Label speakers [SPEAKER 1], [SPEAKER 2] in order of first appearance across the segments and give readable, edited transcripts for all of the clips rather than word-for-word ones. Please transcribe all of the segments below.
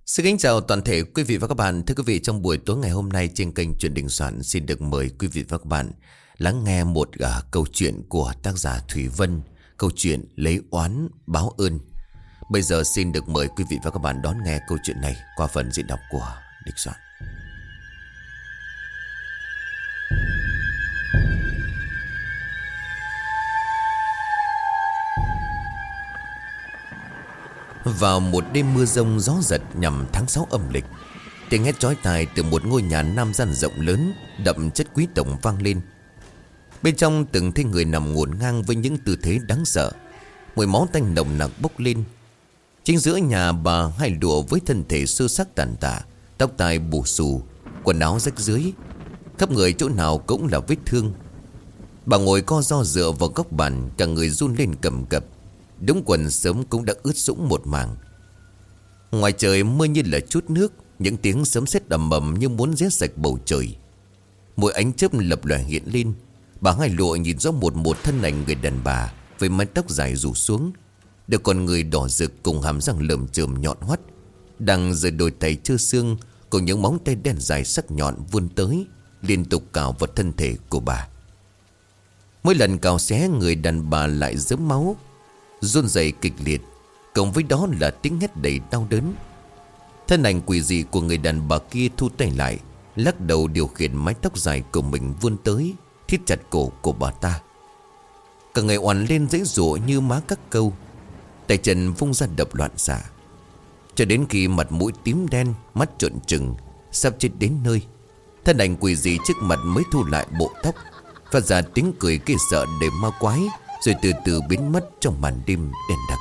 [SPEAKER 1] Xin kính chào toàn thể quý vị và các bạn. Thưa quý vị, trong buổi tối ngày hôm nay trên kênh Chuyện Đình Soạn xin được mời quý vị và các bạn lắng nghe một câu chuyện của tác giả Thủy Vân, câu chuyện Lấy Oán Báo Ơn. Bây giờ xin được mời quý vị và các bạn đón nghe câu chuyện này qua phần diễn đọc của Đình Soạn. Vào một đêm mưa rông gió giật nhằm tháng 6 âm lịch, tiếng hét chói tai từ một ngôi nhà nam gian rộng lớn đậm chất quý tộc vang lên. Bên trong từng thấy người nằm ngổn ngang với những tư thế đáng sợ. Mùi máu tanh nồng nặc bốc lên. Chính giữa nhà bà hai lụa với thân thể sơ xác tàn tạ, tóc tai bù xù, quần áo rách rưới, khắp người chỗ nào cũng là vết thương. Bà ngồi co ro dựa vào góc bàn, cả người run lên cầm cập. Đống quần sớm cũng đã ướt sũng một mảng. Ngoài trời mưa như là chút nước, những tiếng sấm sét ầm ầm như muốn rét sạch bầu trời. Mỗi ánh chớp lập lòe hiện lên. Bà hai lụa nhìn rõ một thân ảnh người đàn bà với mái tóc dài rủ xuống, được con người đỏ rực cùng hàm răng lởm chởm nhọn hoắt, đang giơ đôi tay trơ xương cùng những móng tay đen dài sắc nhọn vươn tới, liên tục cào vào thân thể của bà. Mỗi lần cào xé, người đàn bà lại rớm máu, run rẩy kịch liệt, cộng với đó là tiếng hét đầy đau đớn. Thân ảnh quỷ dị của người đàn bà kia thu tay lại, lắc đầu điều khiển mái tóc dài của mình vươn tới, thít chặt cổ của bà ta. Cả người oằn lên dãy dụa như má các câu, tay chân vung ra đập loạn xạ, cho đến khi mặt mũi tím đen, mắt trợn trừng, sắp chết đến nơi. Thân ảnh quỷ dị trước mặt mới thu lại bộ tóc, phát ra tiếng cười ghê sợ để ma quái, rồi từ từ biến mất trong màn đêm đen đặc.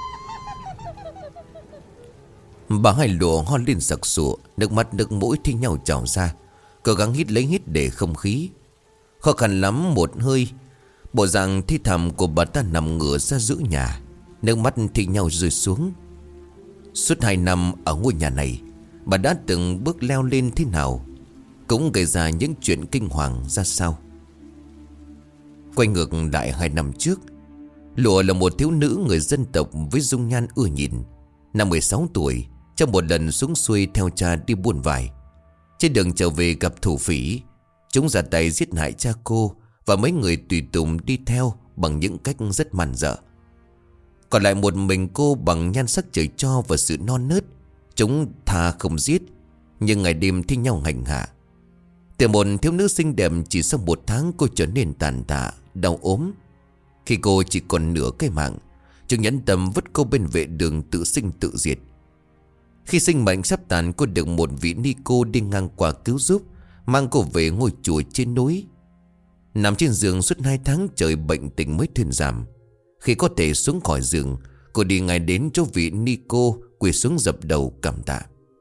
[SPEAKER 1] Bà hai lụa ho lên sặc sụa, nước mắt nước mũi thi nhau trào ra, cố gắng hít lấy hít để không khí. Khó khăn lắm một hơi, bộ dạng thi thảm của bà ta nằm ngửa ra giữa nhà, nước mắt thi nhau rơi xuống. Suốt 2 năm ở ngôi nhà này, bà đã từng bước leo lên thế nào, cũng gây ra những chuyện kinh hoàng ra sao. Quay ngược lại 2 năm trước, Lụa là một thiếu nữ người dân tộc với dung nhan ưa nhìn. Năm 16 tuổi, trong một lần xuống xuôi theo cha đi buôn vải, trên đường trở về gặp thủ phỉ, chúng ra tay giết hại cha cô và mấy người tùy tùng đi theo bằng những cách rất man dợ. Còn lại một mình cô bằng nhan sắc trời cho và sự non nớt, chúng thà không giết, nhưng ngày đêm thi nhau hành hạ. Từ một thiếu nữ xinh đẹp, chỉ sau 1 tháng cô trở nên tàn tạ, đau ốm. Khi cô chỉ còn nửa cái mạng, chúng nhẫn tâm vứt cô bên vệ đường tự sinh tự diệt. Khi sinh mệnh sắp tàn, cô được một vị ni cô đi ngang qua cứu giúp, mang cô về ngôi chùa trên núi. Nằm trên giường suốt 2 tháng trời, bệnh tình mới thuyên giảm. Khi có thể xuống khỏi giường, cô đi ngay đến chỗ vị ni cô, quỳ xuống dập đầu cảm tạ.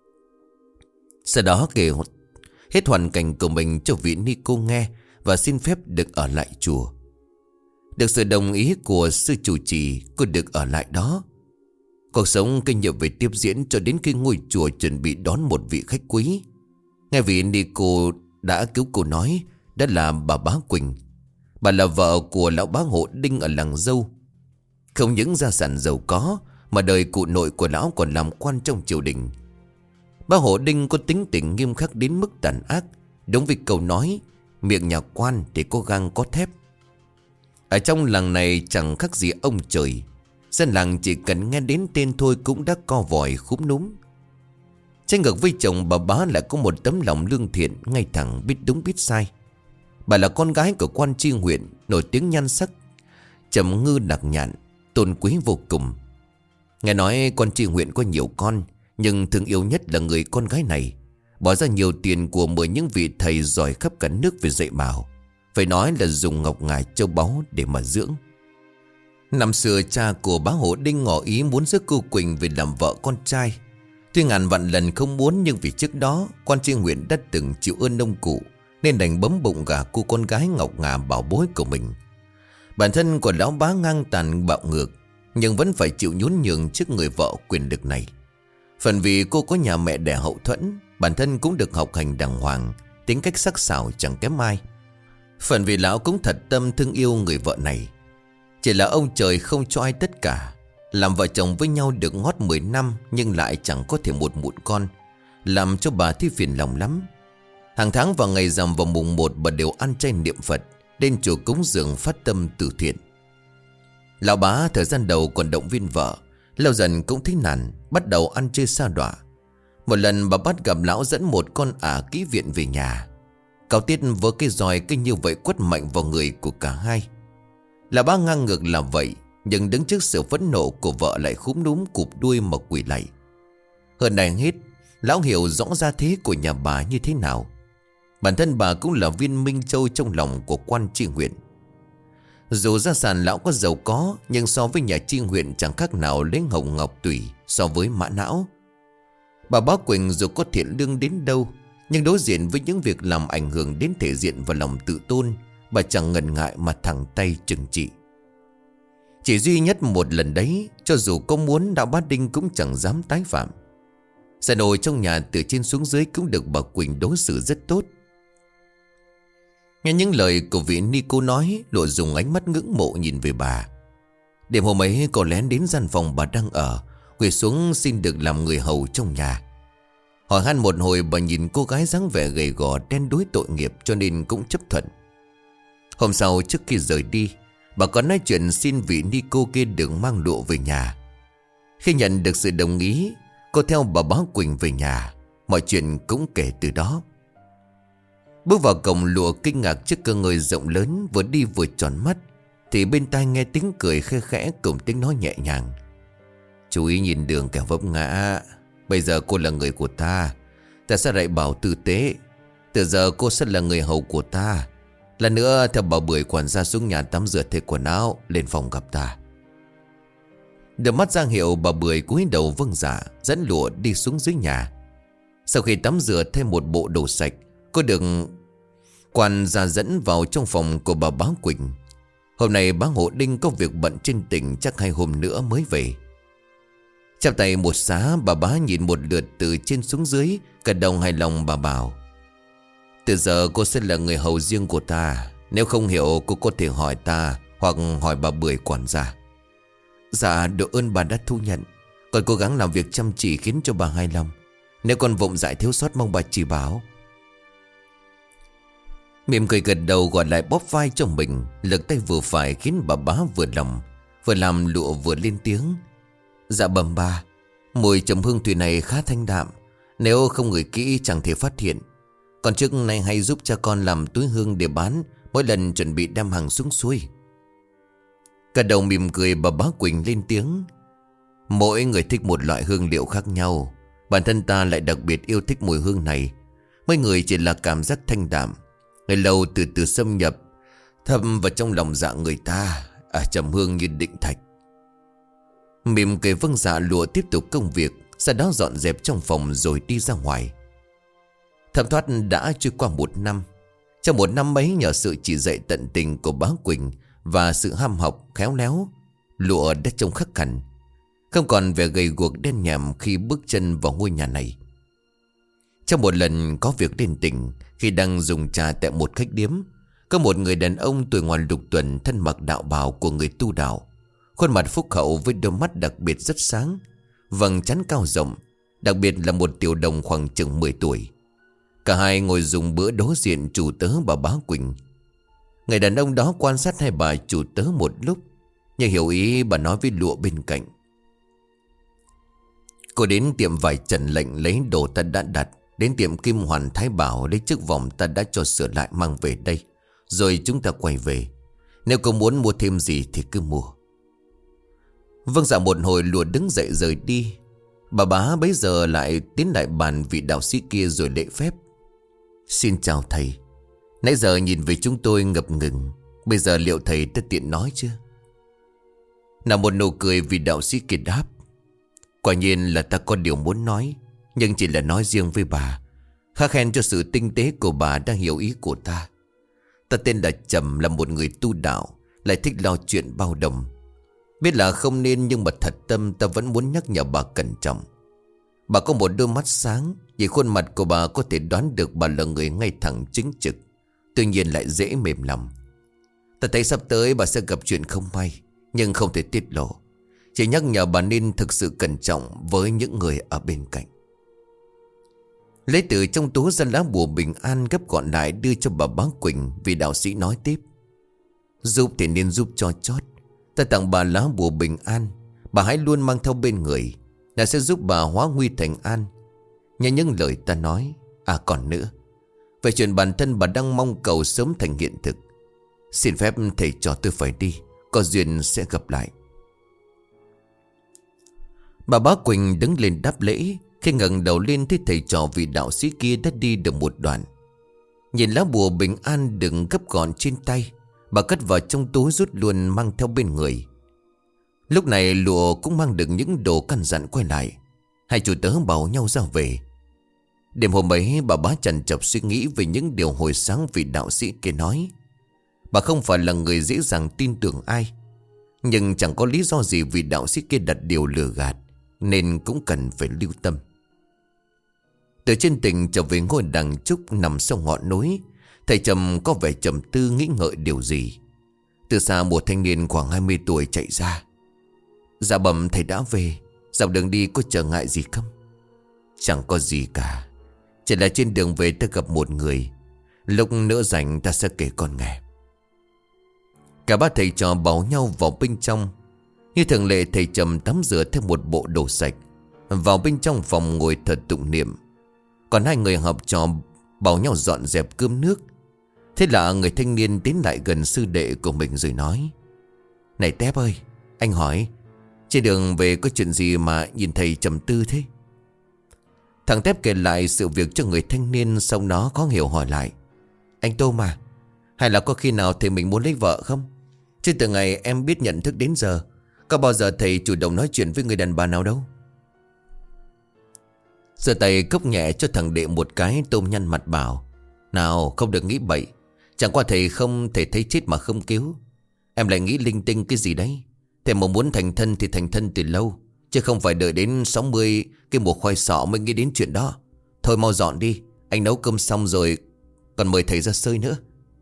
[SPEAKER 1] Sau đó kể hết hoàn cảnh của mình cho vị ni cô nghe và xin phép được ở lại chùa. Được sự đồng ý của sư chủ trì, cô được ở lại đó. Cuộc sống kinh nghiệm về tiếp diễn cho đến khi ngôi chùa chuẩn bị đón một vị khách quý. Nghe vị ni cô đã cứu cô nói, đó là bà Bá Quỳnh. Bà là vợ của lão bá Hộ Đinh ở làng Dâu. Không những gia sản giàu có, mà đời cụ nội của lão còn làm quan trong triều đình. Bá Hộ Đinh có tính tình nghiêm khắc đến mức tàn ác, đúng với câu nói, miệng nhà quan thì có gang có thép. Ở trong làng này chẳng khác gì ông trời. Dân làng chỉ cần nghe đến tên thôi cũng đã co vòi khúm núm. Trái ngược với chồng, bà Bá lại có một tấm lòng lương thiện, ngay thẳng, biết đúng biết sai. Bà là con gái của quan tri huyện, nổi tiếng nhan sắc, trầm ngư đặc nhạn, tôn quý vô cùng. Nghe nói quan tri huyện có nhiều con, nhưng thương yêu nhất là người con gái này. Bỏ ra nhiều tiền của mời những vị thầy giỏi khắp cả nước về dạy bảo, phải nói là dùng ngọc ngà châu báu để mà dưỡng. Năm xưa cha của bá Hộ Đinh ngỏ ý muốn rước cô Quỳnh về làm vợ con trai. Tuy ngàn vạn lần không muốn, nhưng vì trước đó quan tri huyện đã từng chịu ơn ông cụ, nên đành bấm bụng gả cô con gái ngọc ngà bảo bối của mình. Bản thân của lão bá ngang tàn bạo ngược, nhưng vẫn phải chịu nhún nhường trước người vợ quyền lực này. Phần vì cô có nhà mẹ đẻ hậu thuẫn, bản thân cũng được học hành đàng hoàng, tính cách sắc sảo chẳng kém ai. Phần vì lão cũng thật tâm thương yêu người vợ này. Chỉ là ông trời không cho ai tất cả. Làm vợ chồng với nhau được ngót 10 năm, nhưng lại chẳng có thể một mụn con. làm cho bà Thi phiền lòng lắm. Hàng tháng vào ngày rằm vào mùng 1 bà đều ăn chay niệm Phật, đến chùa cúng dường phát tâm từ thiện. Lão bá thời gian đầu còn động viên vợ, lâu dần cũng thấy nản, bắt đầu ăn chơi sa đọa. Một lần bà bắt gặp lão dẫn một con ả kỹ viện về nhà. Cao Tiết với cái roi kinh như vậy quất mạnh vào người của cả hai. Lão bá ngang ngược là vậy, nhưng đứng trước sự phẫn nộ của vợ lại khúm núm cụp đuôi mà quỳ lạy. Hơn này hết, lão hiểu rõ gia thế của nhà bà như thế nào. Bản thân bà cũng là viên minh châu trong lòng của quan tri huyện. Dù gia sản lão có giàu có, nhưng so với nhà tri huyện chẳng khác nào lấy hồng ngọc tùy so với mã não. Bà Bá Quỳnh dù có thiện lương đến đâu, nhưng đối diện với những việc làm ảnh hưởng đến thể diện và lòng tự tôn, bà chẳng ngần ngại mà thẳng tay trừng trị. Chỉ duy nhất một lần đấy, cho dù có muốn đạo Bá Đinh cũng chẳng dám tái phạm. Xã nội trong nhà từ trên xuống dưới cũng được bà Quỳnh đối xử rất tốt. Nghe những lời của vị ni cô nói, Lụa dùng ánh mắt ngưỡng mộ nhìn về bà. Đêm hôm ấy cô lén đến gian phòng bà đang ở, quỳ xuống xin được làm người hầu trong nhà. Hỏi han một hồi, bà nhìn cô gái dáng vẻ gầy gò đen đuối tội nghiệp cho nên cũng chấp thuận. Hôm sau trước khi rời đi, bà có nói chuyện xin vị ni cô kia đừng mang Lụa về nhà. Khi nhận được sự đồng ý, cô theo bà Bá Quỳnh về nhà. Mọi chuyện cũng kể từ đó. Bước vào cổng, Lụa kinh ngạc trước cơ ngơi rộng lớn, vừa đi vừa tròn mắt, thì bên tai nghe tiếng cười khe khẽ cùng tiếng nói nhẹ nhàng. Chú ý nhìn đường kẻo vấp ngã. Bây giờ cô là người của ta, ta sẽ dạy bảo tử tế. Từ giờ cô sẽ là người hầu của ta. Lần nữa theo bà Bưởi quản gia xuống nhà tắm rửa thay quần áo, lên phòng gặp ta. Được mắt ra hiệu, bà Bưởi cúi đầu vâng dạ, dẫn Lụa đi xuống dưới nhà. Sau khi tắm rửa thêm một bộ đồ sạch, cô được quản gia dẫn vào trong phòng của bà Bá Quỳnh. Hôm nay bá Hộ Đinh có việc bận trên tỉnh, chắc 2 hôm nữa mới về. Chắp tay một xá, bà Bá nhìn một lượt từ trên xuống dưới, cả đồng hài lòng. Bà bảo: từ giờ cô sẽ là người hầu riêng của ta. Nếu không hiểu cô có thể hỏi ta, hoặc hỏi bà Bưởi quản gia. Dạ độ ơn bà đã thu nhận. Con cố gắng làm việc chăm chỉ khiến cho bà hài lòng. Nếu con vụng dại thiếu sót mong bà chỉ bảo. Mỉm cười gật đầu, gọi lại bóp vai cho mình, lực tay vừa phải khiến bà Bá vừa lòng. Vừa làm Lụa vừa lên tiếng: dạ bẩm bà, mùi trầm hương thủy này khá thanh đạm, nếu không ngửi kỹ chẳng thể phát hiện. Còn trước nay hay giúp cha con làm túi hương để bán mỗi lần chuẩn bị đem hàng xuống suối. Cả đầu mỉm cười, bà Bá Quỳnh lên tiếng: mỗi người thích một loại hương liệu khác nhau. Bản thân ta lại đặc biệt yêu thích mùi hương này. Mấy người chỉ là cảm giác thanh đạm, ngày lâu từ từ xâm nhập thâm vào trong lòng dạ người ta, trầm hương như định thạch. Mỉm cười vâng dạ, Lụa tiếp tục công việc, sau đó dọn dẹp trong phòng rồi đi ra ngoài. Thấm thoát đã trôi qua 1 năm. Trong 1 năm ấy, nhờ sự chỉ dạy tận tình của Bá Quỳnh và sự ham học khéo léo, Lụa đã trông khắc hẳn, không còn vẻ gầy guộc đen nhèm khi bước chân vào ngôi nhà này. Trong một lần có việc lên tỉnh, khi đang dùng trà tại một khách điếm, có một người đàn ông tuổi ngoài lục tuần, thân mặc đạo bào của người tu đạo, khuôn mặt phúc hậu với đôi mắt đặc biệt rất sáng, vầng trán cao rộng, đặc biệt là một tiểu đồng khoảng chừng 10 tuổi. Cả hai ngồi dùng bữa đối diện chủ tớ bà Bá Quỳnh. Người đàn ông đó quan sát hai bà chủ tớ một lúc, nhưng hiểu ý bà nói với Lụa bên cạnh: cô đến tiệm vải Trần Lệnh lấy đồ ta đã đặt, đến tiệm Kim Hoàn Thái Bảo lấy chiếc vòng ta đã cho sửa lại mang về đây, rồi chúng ta quay về. Nếu cô muốn mua thêm gì thì cứ mua. Vâng dạ một hồi, Lụa đứng dậy rời đi. Bà Bá bấy giờ lại tiến lại bàn vị đạo sĩ kia rồi lễ phép: xin chào thầy. Nãy giờ nhìn về chúng tôi ngập ngừng, bây giờ liệu thầy đã tiện nói chưa? Nào một nụ cười, vị đạo sĩ kia đáp: quả nhiên là ta có điều muốn nói, nhưng chỉ là nói riêng với bà. Khá khen cho sự tinh tế của bà đang hiểu ý của ta. Ta tên là Trầm, là một người tu đạo, lại thích lo chuyện bao đồng. Biết là không nên, nhưng mà thật tâm ta vẫn muốn nhắc nhở bà cẩn trọng. Bà có một đôi mắt sáng, vì khuôn mặt của bà có thể đoán được bà là người ngay thẳng chính trực, tuy nhiên lại dễ mềm lòng. Ta thấy sắp tới bà sẽ gặp chuyện không may, nhưng không thể tiết lộ. Chỉ nhắc nhở bà nên thực sự cẩn trọng với những người ở bên cạnh. Lấy từ trong túi ra lá bùa bình an gấp gọn lại đưa cho bà Bá Quỳnh. Vị đạo sĩ nói tiếp: giúp thì nên giúp cho chót. Ta tặng bà lá bùa bình an, bà hãy luôn mang theo bên người. Nó sẽ giúp bà hóa nguy thành an. Nhớ những lời ta nói. À còn nữa, về chuyện bản thân bà đang mong cầu sớm thành hiện thực. Xin phép thầy trò tôi phải đi, có duyên sẽ gặp lại. Bà Bá Quỳnh đứng lên đáp lễ. Khi ngẩng đầu lên thấy thầy trò vị đạo sĩ kia đã đi được một đoạn. Nhìn lá bùa bình an đựng gấp gọn trên tay, bà cất vào trong túi rút luôn mang theo bên người. Lúc này Lụa cũng mang được những đồ căn dặn quay lại. Hai chủ tớ bảo nhau ra về. Đêm hôm ấy bà Bá trằn trọc suy nghĩ về những điều hồi sáng vị đạo sĩ kia nói. Bà không phải là người dễ dàng tin tưởng ai, nhưng chẳng có lý do gì vị đạo sĩ kia đặt điều lừa gạt, nên cũng cần phải lưu tâm. Từ trên tỉnh trở về ngôi đằng trúc nằm sau ngọn núi, thầy Trầm có vẻ trầm tư nghĩ ngợi điều gì. Từ xa một thanh niên khoảng 20 tuổi chạy ra. Dạ bẩm thầy đã về. Dọc đường đi có trở ngại gì không? Chẳng có gì cả, chỉ là trên đường về ta gặp một người. Lúc nữa rảnh ta sẽ kể con nghe. Cả ba thầy trò bảo nhau vào bên trong. Như thường lệ thầy Trầm tắm rửa theo một bộ đồ sạch, vào bên trong phòng ngồi thật tụng niệm. Còn hai người học trò bảo nhau dọn dẹp cơm nước. Thế là người thanh niên tiến lại gần sư đệ của mình rồi nói: này Tép ơi, anh hỏi, trên đường về có chuyện gì mà nhìn thầy trầm tư thế? Thằng Tép kể lại sự việc cho người thanh niên, xong đó khó hiểu hỏi lại: anh Tô mà, hay là có khi nào thầy mình muốn lấy vợ không? Chứ từ ngày em biết nhận thức đến giờ, có bao giờ thầy chủ động nói chuyện với người đàn bà nào đâu? Giơ tay cốc nhẹ cho thằng đệ một cái, Tôm nhăn mặt bảo: nào không được nghĩ bậy. Chẳng qua thầy không thể thấy chết mà không cứu. Em lại nghĩ linh tinh cái gì đấy. Thầy mà muốn thành thân thì thành thân từ lâu, chứ không phải đợi đến 60 cái mùa khoai sọ mới nghĩ đến chuyện đó. Thôi mau dọn đi, anh nấu cơm xong rồi còn mời thầy ra sơi nữa.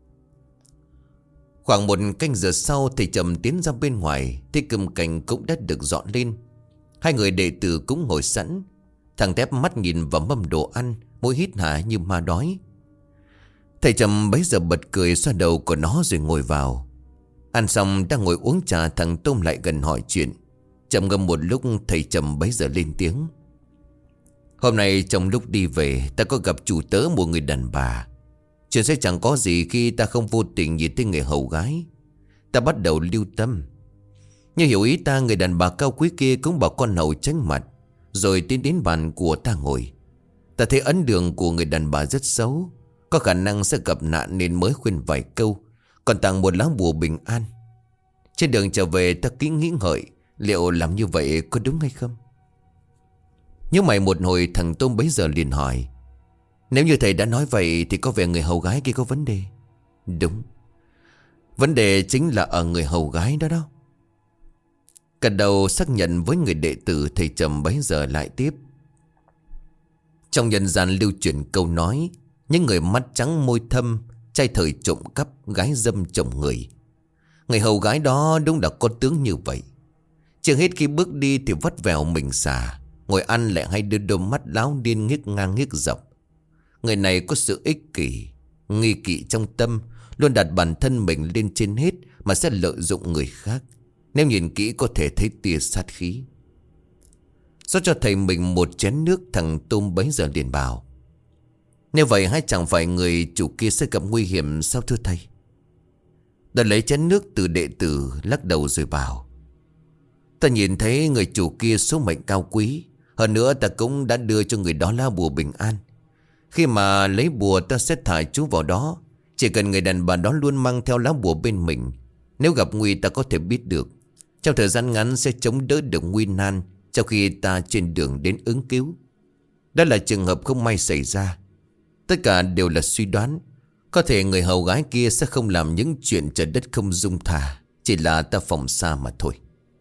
[SPEAKER 1] Khoảng một canh giờ sau, thầy Trầm tiến ra bên ngoài, thấy cơm canh cũng đã được dọn lên. Hai người đệ tử cũng ngồi sẵn. Thằng Tép mắt nhìn vào mâm đồ ăn, mũi hít hả như ma đói. Thầy Trầm bấy giờ bật cười xoa đầu của nó rồi ngồi vào. Ăn xong đang ngồi uống trà, thằng Tôm lại gần hỏi chuyện. Trầm ngâm một lúc, thầy Trầm bấy giờ lên tiếng: hôm nay trong lúc đi về, ta có gặp chủ tớ một người đàn bà. Chuyện sẽ chẳng có gì khi ta không vô tình nhìn thấy người hầu gái. Ta bắt đầu lưu tâm. Như hiểu ý ta, người đàn bà cao quý kia cũng bảo con hầu tránh mặt, rồi tiến đến bàn của ta ngồi. Ta thấy ấn đường của người đàn bà rất xấu, có khả năng sẽ gặp nạn nên mới khuyên vài câu, còn tặng một lá bùa bình an. Trên đường trở về ta kỹ nghĩ ngợi, liệu làm như vậy có đúng hay không? Nhớ mày một hồi, thằng Tôm bấy giờ liền hỏi: nếu như thầy đã nói vậy thì có vẻ người hầu gái kia có vấn đề. Đúng, vấn đề chính là ở người hầu gái đó đó. Cả đầu xác nhận với người đệ tử, thầy Trầm bấy giờ lại tiếp: trong nhân gian lưu truyền câu nói, những người mắt trắng môi thâm, trai thời trộm cắp, gái dâm chồng người. Người hầu gái đó đúng là có tướng như vậy. Chưa hết khi bước đi thì vắt vẻo mình xà, ngồi ăn lại hay đưa đôi mắt láo điên nghiếc ngang nghiếc dọc. Người này có sự ích kỷ, nghi kỵ trong tâm, luôn đặt bản thân mình lên trên hết mà sẽ lợi dụng người khác. Nếu nhìn kỹ có thể thấy tia sát khí. Rót cho thầy mình một chén nước, thằng Tôm bấy giờ liền bảo: nếu vậy hay chẳng phải người chủ kia sẽ gặp nguy hiểm sao thưa thầy? Đã lấy chén nước từ đệ tử, lắc đầu rồi bảo: ta nhìn thấy người chủ kia số mệnh cao quý. Hơn nữa ta cũng đã đưa cho người đó lá bùa bình an. Khi mà lấy bùa ta sẽ thả chú vào đó. Chỉ cần người đàn bà đó luôn mang theo lá bùa bên mình, nếu gặp nguy ta có thể biết được. Trong thời gian ngắn sẽ chống đỡ được nguy nan, trong khi ta trên đường đến ứng cứu. Đó là trường hợp không may xảy ra. Tất cả đều là suy đoán. Có thể người hầu gái kia sẽ không làm những chuyện trời đất không dung tha, chỉ là ta phòng xa mà thôi.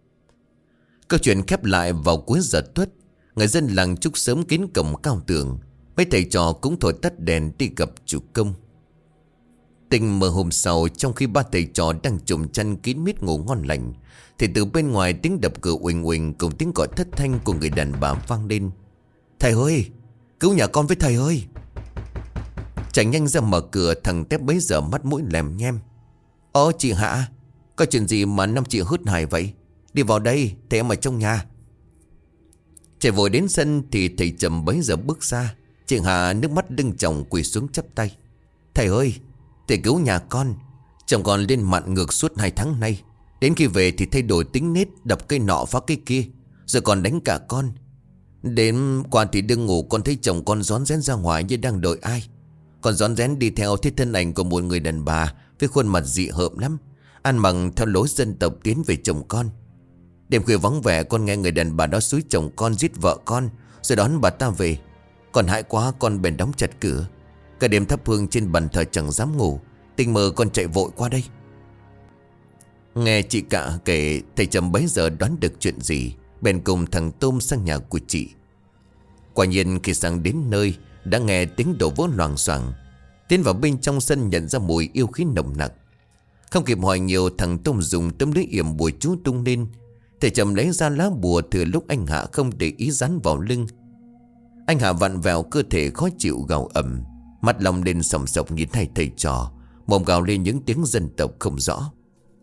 [SPEAKER 1] Câu chuyện khép lại vào cuối giờ tuất. Người dân làng chúc sớm kín cổng cao tường. Mấy thầy trò cũng thổi tắt đèn đi gặp chủ công. Tình mờ hôm sau, trong khi ba thầy trò đang trùm chăn kín mít ngủ ngon lành, thì từ bên ngoài tiếng đập cửa uỳnh uỳnh cùng tiếng gọi thất thanh của người đàn bà vang lên: thầy ơi, Cứu nhà con với thầy ơi. Chạy nhanh ra mở cửa. Thằng Tép bấy giờ mắt mũi lèm nhem. Ơ chị Hạ, có chuyện gì mà năm chị hớt hải vậy? Đi vào đây, thầy em ở trong nhà. Chạy vội đến sân thì thầy Trầm bấy giờ bước ra. Chị Hạ nước mắt đưng tròng quỳ xuống chắp tay. Thầy ơi, thầy cứu nhà con. Chồng con lên mặn ngược suốt 2 tháng nay. Đến khi về thì thay đổi tính nết, đập cây nọ phá cây kia, rồi còn đánh cả con. Đến qua thì đừng ngủ, con thấy chồng con rón rén ra ngoài như đang đợi ai. Còn rón rén đi theo thấy thân ảnh của một người đàn bà với khuôn mặt dị hợm lắm, ăn mặc theo lối dân tộc tiến về chồng con. Đêm khuya vắng vẻ, con nghe người đàn bà đó xúi chồng con giết vợ con, rồi đón bà ta về. Con hại quá, con bèn đóng chặt cửa. Cả đêm thắp hương trên bàn thờ chẳng dám ngủ. Tình mơ con chạy vội qua đây. Nghe chị cả kể, thầy Trầm bấy giờ đoán được chuyện gì, bèn cùng thằng Tôm sang nhà của chị. Quả nhiên khi sang đến nơi, đã nghe tiếng đổ vỡ loảng xoảng. Tiến vào bên trong sân nhận ra mùi yêu khí nồng nặc. Không kịp hỏi nhiều, thằng Tôm dùng tấm lưới yểm bùa chú tung lên. Thầy Trầm lấy ra lá bùa thừa lúc anh Hạ không để ý dán vào lưng. Anh Hạ vặn vẹo cơ thể khó chịu gào ầm, mắt long lên sòng sọc nhìn hai thầy trò, mồm gào lên những tiếng dân tộc không rõ.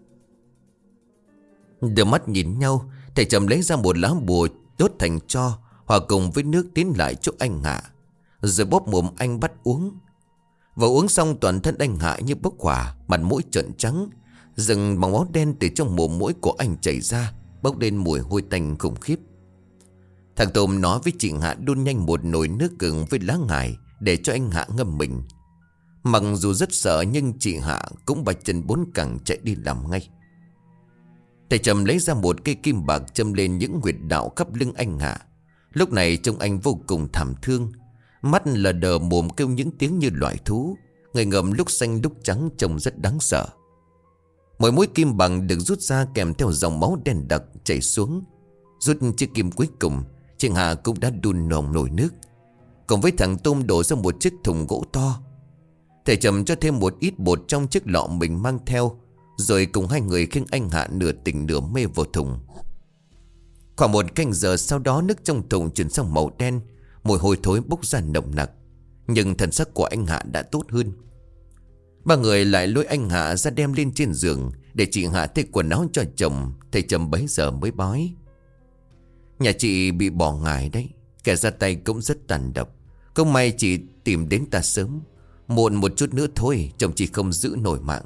[SPEAKER 1] Đưa mắt nhìn nhau, thầy Trầm lấy ra một lá bùa đốt thành tro, hòa cùng với nước tiến lại chỗ anh Hạ, rồi bóp mồm anh bắt uống. Và uống xong toàn thân anh Hạ như bốc hỏa, mặt mũi trợn trắng, dừng bằng máu đen từ trong mồm mũi của anh chảy ra, bốc lên mùi hôi tanh khủng khiếp. Thằng Tôm nói với chị Hạ đun nhanh một nồi nước gừng với lá ngải để cho anh Hạ ngâm mình. Mặc dù rất sợ nhưng chị Hạ cũng bạch chân bốn cẳng chạy đi làm ngay. Thầy Trầm lấy ra một cây kim bạc châm lên những huyệt đạo khắp lưng anh Hạ. Lúc này trông anh vô cùng thảm thương, mắt lờ đờ, mồm kêu những tiếng như loại thú, người ngậm lúc xanh lúc trắng, trông rất đáng sợ. Mỗi mũi kim bằng được rút ra kèm theo dòng máu đen đặc chảy xuống. Rút chiếc kim cuối cùng, chị Hạ cũng đã đun nồng nồi nước, cùng với thằng Tôm đổ ra một chiếc thùng gỗ to. Thầy Trầm cho thêm một ít bột trong chiếc lọ mình mang theo, rồi cùng hai người khiêng anh Hạ nửa tỉnh nửa mê vào thùng. Khoảng 1 canh giờ sau đó, nước trong thùng chuyển sang màu đen, mùi hôi thối bốc ra nồng nặc, nhưng thần sắc của anh Hạ đã tốt hơn. Ba người lại lôi anh Hạ ra đem lên trên giường để chị Hạ thay quần áo cho chồng. Thầy Trầm bấy giờ mới bói: nhà chị bị bỏ ngải đấy, kẻ ra tay cũng rất tàn độc. Không may chị tìm đến ta sớm, muộn một chút nữa thôi chồng chị không giữ nổi mạng.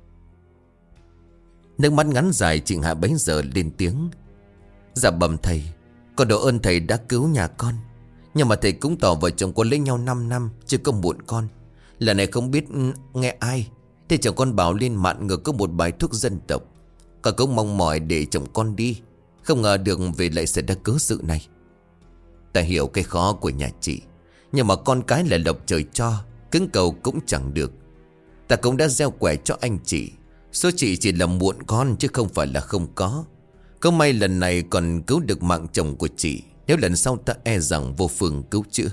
[SPEAKER 1] Nước mắt ngắn dài, chị Hạ bấy giờ lên tiếng: dạ bẩm thầy, con độ ơn thầy đã cứu nhà con. Nhưng mà thầy cũng tỏ vợ chồng con lấy nhau 5 năm, chưa có muộn con. Lần này không biết nghe ai, thế chồng con bảo lên mạn ngược có một bài thuốc dân tộc. Con cũng mong mỏi để chồng con đi, không ngờ được về lại xảy ra cớ sự này. Ta hiểu cái khó của nhà chị, nhưng mà con cái là lộc trời cho, cứng cầu cũng chẳng được. Ta cũng đã gieo quẻ cho anh chị, số chị chỉ là muộn con chứ không phải là không có. Có may lần này còn cứu được mạng chồng của chị, nếu lần sau ta e rằng vô phương cứu chữa.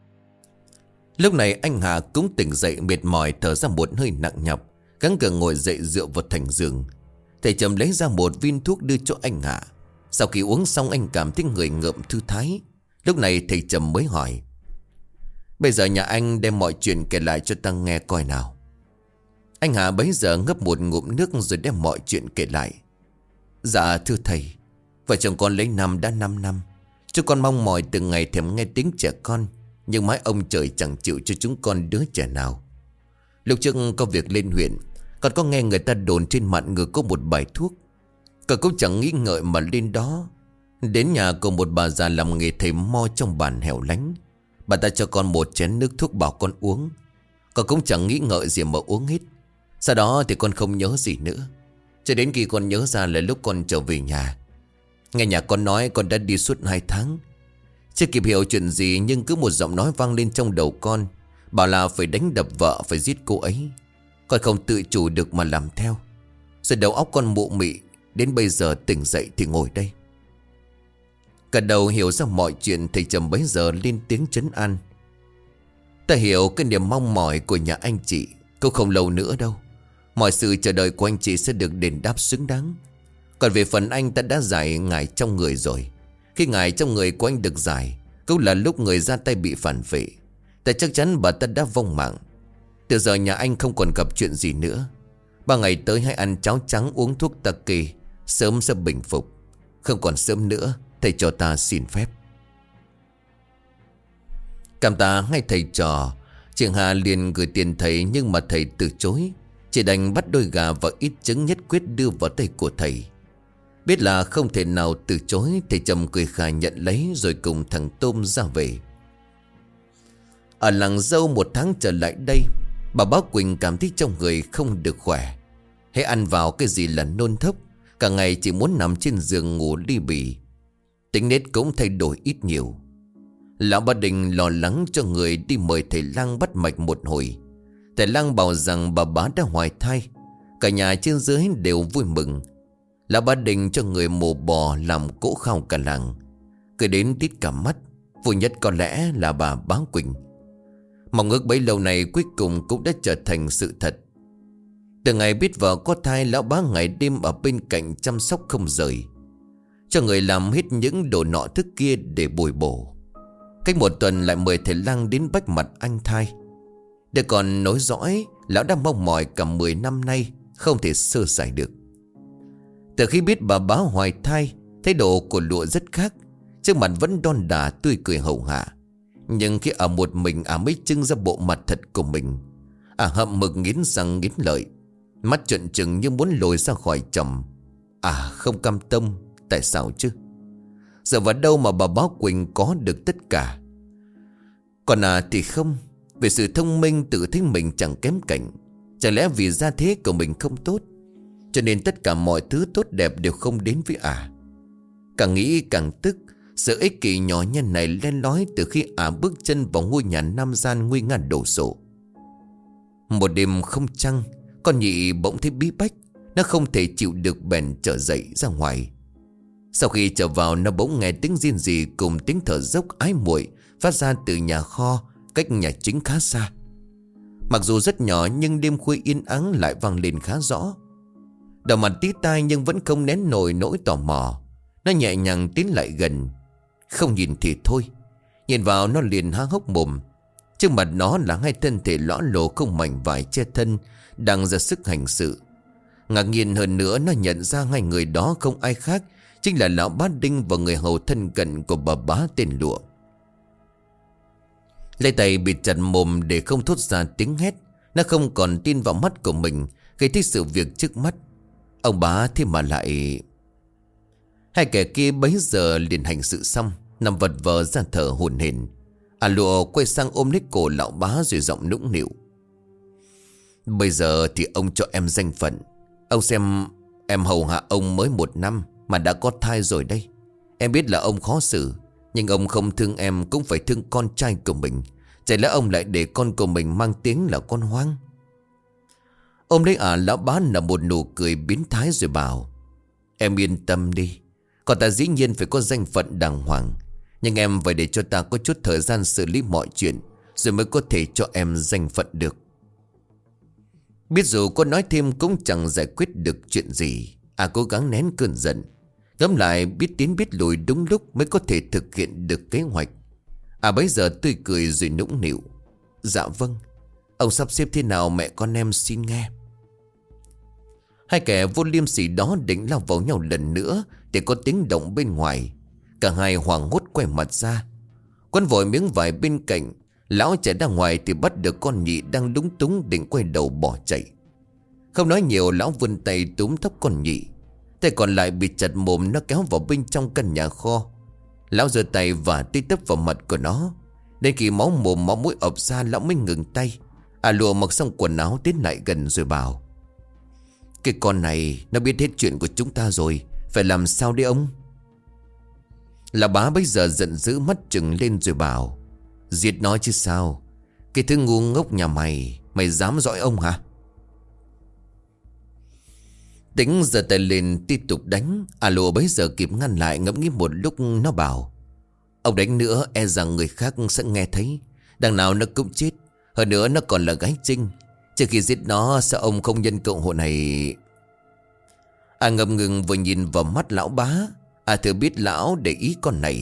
[SPEAKER 1] Lúc này anh Hà cũng tỉnh dậy mệt mỏi, thở ra một hơi nặng nhọc, gắng gượng ngồi dậy dựa vào thành giường. Thầy Trầm lấy ra một viên thuốc đưa cho anh Hà. Sau khi uống xong anh cảm thấy người ngợm thư thái. Lúc này thầy Trầm mới hỏi: bây giờ nhà anh đem mọi chuyện kể lại cho ta nghe coi nào. Anh Hà bấy giờ ngấp một ngụm nước rồi đem mọi chuyện kể lại. Dạ thưa thầy, vợ chồng con lấy năm đã 5 năm. Chúng con mong mỏi từng ngày thèm nghe tiếng trẻ con, nhưng mãi ông trời chẳng chịu cho chúng con đứa trẻ nào. Lúc trước có việc lên huyện, con có nghe người ta đồn trên mạn ngược có một bài thuốc. Con cũng chẳng nghĩ ngợi mà lên đó. Đến nhà của một bà già làm nghề thầy mo trong bản hẻo lánh. Bà ta cho con một chén nước thuốc bảo con uống. Con cũng chẳng nghĩ ngợi gì mà uống hết. Sau đó thì con không nhớ gì nữa, cho đến khi con nhớ ra là lúc con trở về nhà. Nghe nhà con nói con đã đi suốt 2 tháng. Chưa kịp hiểu chuyện gì, nhưng cứ một giọng nói vang lên trong đầu con, bảo là phải đánh đập vợ, phải giết cô ấy. Con không tự chủ được mà làm theo. Rồi đầu óc con mụ mị, đến bây giờ tỉnh dậy thì ngồi đây. Cả đầu hiểu ra mọi chuyện, thầy Trầm bấy giờ lên tiếng trấn an: ta hiểu cái niềm mong mỏi của nhà anh chị, cũng không lâu nữa đâu. Mọi sự chờ đợi của anh chị sẽ được đền đáp xứng đáng. Còn về phần anh, ta đã giải ngải trong người rồi. Khi ngải trong người của anh được giải, cũng là lúc người ra tay bị phản vệ. Ta chắc chắn bà ta đã vong mạng. Từ giờ nhà anh không còn gặp chuyện gì nữa. 3 ngày tới hãy ăn cháo trắng, uống thuốc ta kê, sớm sẽ bình phục. Không còn sớm nữa, thầy cho ta xin phép. Cảm tạ hai thầy trò, chị Hà liền gửi tiền thầy, nhưng mà thầy từ chối. Chỉ đành bắt đôi gà và ít trứng nhất quyết đưa vào tay của thầy. Biết là không thể nào từ chối, thầy Trầm cười khà nhận lấy rồi cùng thằng Tôm ra về. Ở làng Dâu 1 tháng trở lại đây, bà Báo Quỳnh cảm thấy trong người không được khỏe. Hễ ăn vào cái gì là nôn thốc, cả ngày chỉ muốn nằm trên giường ngủ li bì. Tính nết cũng thay đổi ít nhiều. Lão Ba Đình lo lắng cho người, đi mời thầy lang bắt mạch một hồi. Thầy lang bảo rằng bà bá đã hoài thai. Cả nhà trên dưới đều vui mừng. Lão Ba Đình cho người mổ bò làm cỗ khao cả làng. Cười đến tít cả mắt. Vui nhất có lẽ là bà Báo Quỳnh. Mong ước bấy lâu này cuối cùng cũng đã trở thành sự thật. Từ ngày biết vợ có thai, lão bá ngày đêm ở bên cạnh chăm sóc không rời, cho người làm hết những đồ nọ thức kia để bồi bổ. Cách 1 tuần lại mời thầy lang đến bách mặt anh thai. Để còn nối dõi, lão đã mong mỏi cả 10 năm nay, không thể sơ sài được. Từ khi biết bà bá hoài thai, thái độ của Lụa rất khác. Trước mặt vẫn đon đả tươi cười hậu hạ, nhưng khi ở một mình mới trưng ra bộ mặt thật của mình. Hậm hực nghiến răng nghiến lợi, mắt trợn trừng như muốn lồi ra khỏi chồng. Không cam tâm. Tại sao chứ? Giờ vào đâu mà bà Báo Quỳnh có được tất cả? Còn thì không. Vì sự thông minh tự thấy mình chẳng kém cạnh. Chẳng lẽ vì gia thế của mình không tốt, cho nên tất cả mọi thứ tốt đẹp đều không đến với Càng nghĩ càng tức. Sự ích kỷ nhỏ nhen này len lói từ khi bước chân vào ngôi nhà nam gian nguy nga đổ sộ. Một đêm không trăng, con nhị bỗng thấy bí bách. Nó không thể chịu được bèn trở dậy ra ngoài. Sau khi trở vào, nó bỗng nghe tiếng rên rỉ cùng tiếng thở dốc ái muội phát ra từ nhà kho cách nhà chính khá xa. Mặc dù rất nhỏ nhưng đêm khuya yên ắng lại vang lên khá rõ. Đầu mặt tí tai nhưng vẫn không nén nổi nỗi tò mò. Nó nhẹ nhàng tiến lại gần. Không nhìn thì thôi, nhìn vào nó liền há hốc mồm. Trước mặt nó là 2 thân thể lõa lồ không mảnh vải che thân, đang ra sức hành sự. Ngạc nhiên hơn nữa, nó nhận ra 2 người đó không ai khác, chính là lão Bá Đinh và người hầu thân cận của bà bá tên Lụa. Lấy tay bịt chặt mồm để không thốt ra tiếng hét. Nó không còn tin vào mắt của mình khi thấy sự việc trước mắt. Ông bá thế mà lại... 2 kẻ kia bấy giờ liền hành sự xong, nằm vật vờ ra thở hổn hển. Lụa quay sang ôm lấy cổ lão bá rồi giọng nũng nịu: Bây giờ thì ông cho em danh phận. Ông xem, em hầu hạ ông mới 1 năm mà đã có thai rồi đây. Em biết là ông khó xử, nhưng ông không thương em cũng phải thương con trai của mình. Chả lẽ ông lại để con của mình mang tiếng là con hoang? Ôm lấy lão bá là một nụ cười biến thái rồi bảo: Em yên tâm đi, còn ta dĩ nhiên phải có danh phận đàng hoàng, nhưng em phải để cho ta có chút thời gian xử lý mọi chuyện, rồi mới có thể cho em danh phận được. Biết dù có nói thêm cũng chẳng giải quyết được chuyện gì, cố gắng nén cơn giận. Ngẫm lại biết tiến biết lùi đúng lúc mới có thể thực hiện được kế hoạch. Bấy giờ tươi cười rồi nũng nịu: Dạ vâng, ông sắp xếp thế nào mẹ con em xin nghe. 2 kẻ vô liêm sỉ đó định lao vào nhau lần nữa để có tiếng động bên ngoài. Cả hai hoảng hốt quay mặt ra. Quấn vội miếng vải bên cạnh. Lão chạy ra ngoài thì bắt được con nhị đang lúng túng định quay đầu bỏ chạy. Không nói nhiều, lão vươn tay túm tóc con nhị. Tay còn lại bị chặt mồm, nó kéo vào bên trong căn nhà kho. Lão giơ tay và tí tấp vào mặt của nó. Đến khi máu mồm máu mũi ập ra, lão mới ngừng tay. Lụa mặc xong quần áo tiến lại gần rồi bảo: Cái con này nó biết hết chuyện của chúng ta rồi, phải làm sao đấy ông? Lão bá bây giờ giận dữ mắt trừng lên rồi bảo: Giết nó chứ sao? Cái thứ ngu ngốc nhà mày, mày dám dõi ông hả? Tính giơ tay lên tiếp tục đánh. Lụa bấy giờ kịp ngăn lại, ngẫm nghĩ một lúc nó bảo: Ông đánh nữa e rằng người khác sẽ nghe thấy. Đằng nào nó cũng chết. Hơn nữa nó còn là gái trinh. Trước khi giết nó sao ông không nhân cơ hội này? Ngập ngừng vừa nhìn vào mắt lão bá. Thử biết lão để ý con này.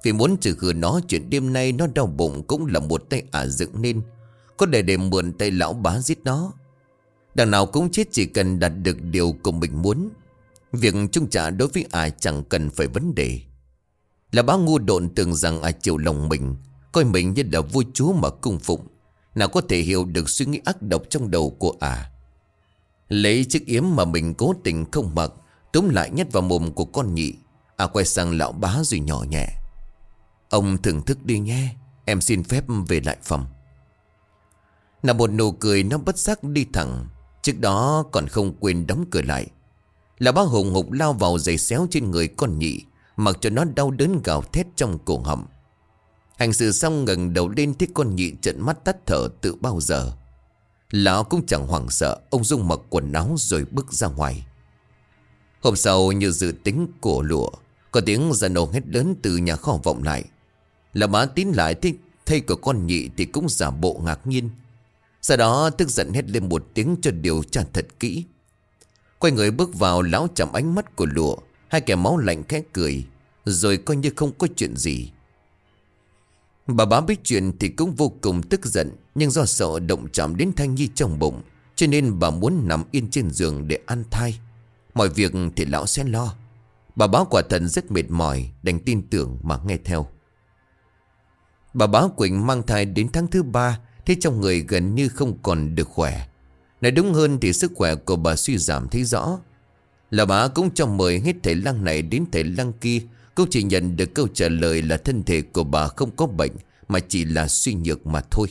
[SPEAKER 1] Vì muốn trừ khử nó, chuyện đêm nay nó đau bụng cũng là một tay ả dựng nên. Có để mượn tay lão bá giết nó. Đằng nào cũng chết chỉ cần đạt được điều của mình muốn. Việc trung trả đối với ả chẳng cần phải vấn đề. Là bá ngu độn tưởng rằng ả chiều lòng mình, coi mình như là vua chúa mà cung phụng. Nào có thể hiểu được suy nghĩ ác độc trong đầu của ả. Lấy chiếc yếm mà mình cố tình không mặc, túm lại nhét vào mồm của con nhị. Ả quay sang lão bá rồi nhỏ nhẹ: "Ông thưởng thức đi nhé, em xin phép về lại phòng." Là một nụ cười nó bất giác đi thẳng. Trước đó còn không quên đóng cửa lại. Là bá hùng hục lao vào giày xéo trên người con nhị, mặc cho nó đau đớn gào thét trong cổ họng. Hành sự xong ngẩng đầu lên thấy con nhị trợn mắt tắt thở từ bao giờ. Lão cũng chẳng hoảng sợ, ông Dung mặc quần áo rồi bước ra ngoài. Hôm sau như dự tính của lụa, có tiếng giàn ồ hét lớn từ nhà kho vọng lại. Là bá tín lại thây của con nhị thì cũng giả bộ ngạc nhiên. Sau đó tức giận hét lên một tiếng cho điều tra thật kỹ. Quay người bước vào, lão chạm ánh mắt của lụa. Hai kẻ máu lạnh khẽ cười, rồi coi như không có chuyện gì. Bà bá biết chuyện thì cũng vô cùng tức giận, nhưng do sợ động chạm đến thai nhi trong bụng, cho nên bà muốn nằm yên trên giường để ăn thai. Mọi việc thì lão sẽ lo. Bà bá quả thật rất mệt mỏi, đành tin tưởng mà nghe theo. Bà bá Quỳnh mang thai đến tháng thứ 3, thế trong người gần như không còn được khỏe. Nói đúng hơn thì sức khỏe của bà suy giảm thấy rõ. Là bà cũng cho mời hết thầy lang này đến thầy lang kia, cũng chỉ nhận được câu trả lời là thân thể của bà không có bệnh, mà chỉ là suy nhược mà thôi.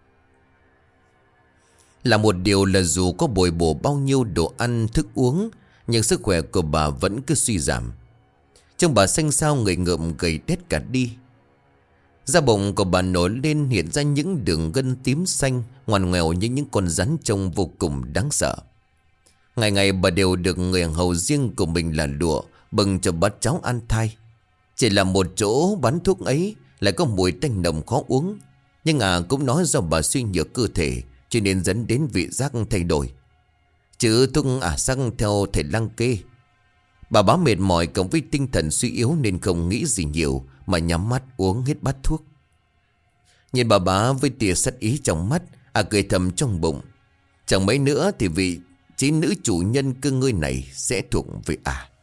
[SPEAKER 1] Là một điều là dù có bồi bổ bao nhiêu đồ ăn thức uống, nhưng sức khỏe của bà vẫn cứ suy giảm. Trông bà xanh xao, người ngợm gầy đét cả đi. Da bụng của bà nổi lên, hiện ra những đường gân tím xanh, ngoằn ngoèo như những con rắn trông vô cùng đáng sợ. Ngày ngày bà đều được người hầu riêng của mình là lụa bưng cho bát cháo ăn thai. Chỉ là một chỗ bán thuốc ấy lại có mùi tanh nồng khó uống. Nhưng cũng nói do bà suy nhược cơ thể, cho nên dẫn đến vị giác thay đổi. Chứ thuốc sắc theo thầy lang kê. Bà bá mệt mỏi cộng với tinh thần suy yếu nên không nghĩ gì nhiều, mà nhắm mắt uống hết bát thuốc. Nhìn bà bá với tia sát ý trong mắt, cười thầm trong bụng. Chẳng mấy nữa thì vị trí nữ chủ nhân cơ ngơi này sẽ thuộc về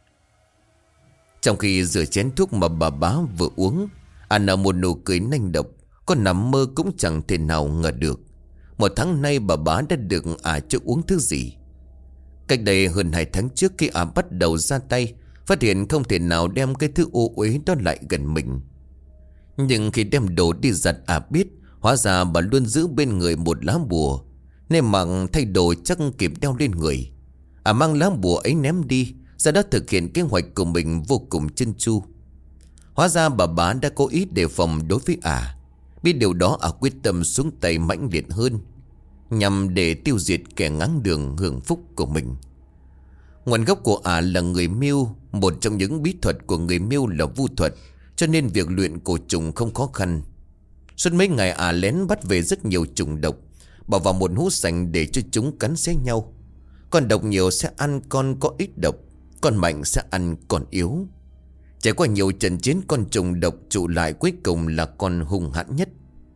[SPEAKER 1] Trong khi rửa chén thuốc mà bà bá vừa uống, nở một nụ cười nanh độc. Có nằm mơ cũng chẳng thể nào ngờ được 1 tháng nay bà bá đã được cho uống thứ gì. Cách đây hơn 2 tháng trước, khi bắt đầu ra tay, phát hiện không thể nào đem cái thứ ô uế đó lại gần mình. Nhưng khi đem đồ đi giặt, biết hóa ra bà luôn giữ bên người một lá bùa, nên mặc thay đồ chắc kịp đeo lên người. Mang lá bùa ấy ném đi, sau đó thực hiện kế hoạch của mình vô cùng chân chu. Hóa ra bà bá đã có ý đề phòng đối với Biết điều đó, quyết tâm xuống tay mãnh liệt hơn, nhằm để tiêu diệt kẻ ngáng đường hưởng phúc của mình. Nguồn gốc của là người Miêu. Một trong những bí thuật của người Miêu là vu thuật, cho nên việc luyện cổ trùng không khó khăn. Suốt mấy ngày lén bắt về rất nhiều trùng độc, bỏ vào một hũ sành để cho chúng cắn xé nhau. Con độc nhiều sẽ ăn con có ít độc, con mạnh sẽ ăn con yếu. Trải qua nhiều trận chiến, con trùng độc trụ lại cuối cùng là con hung hãn nhất.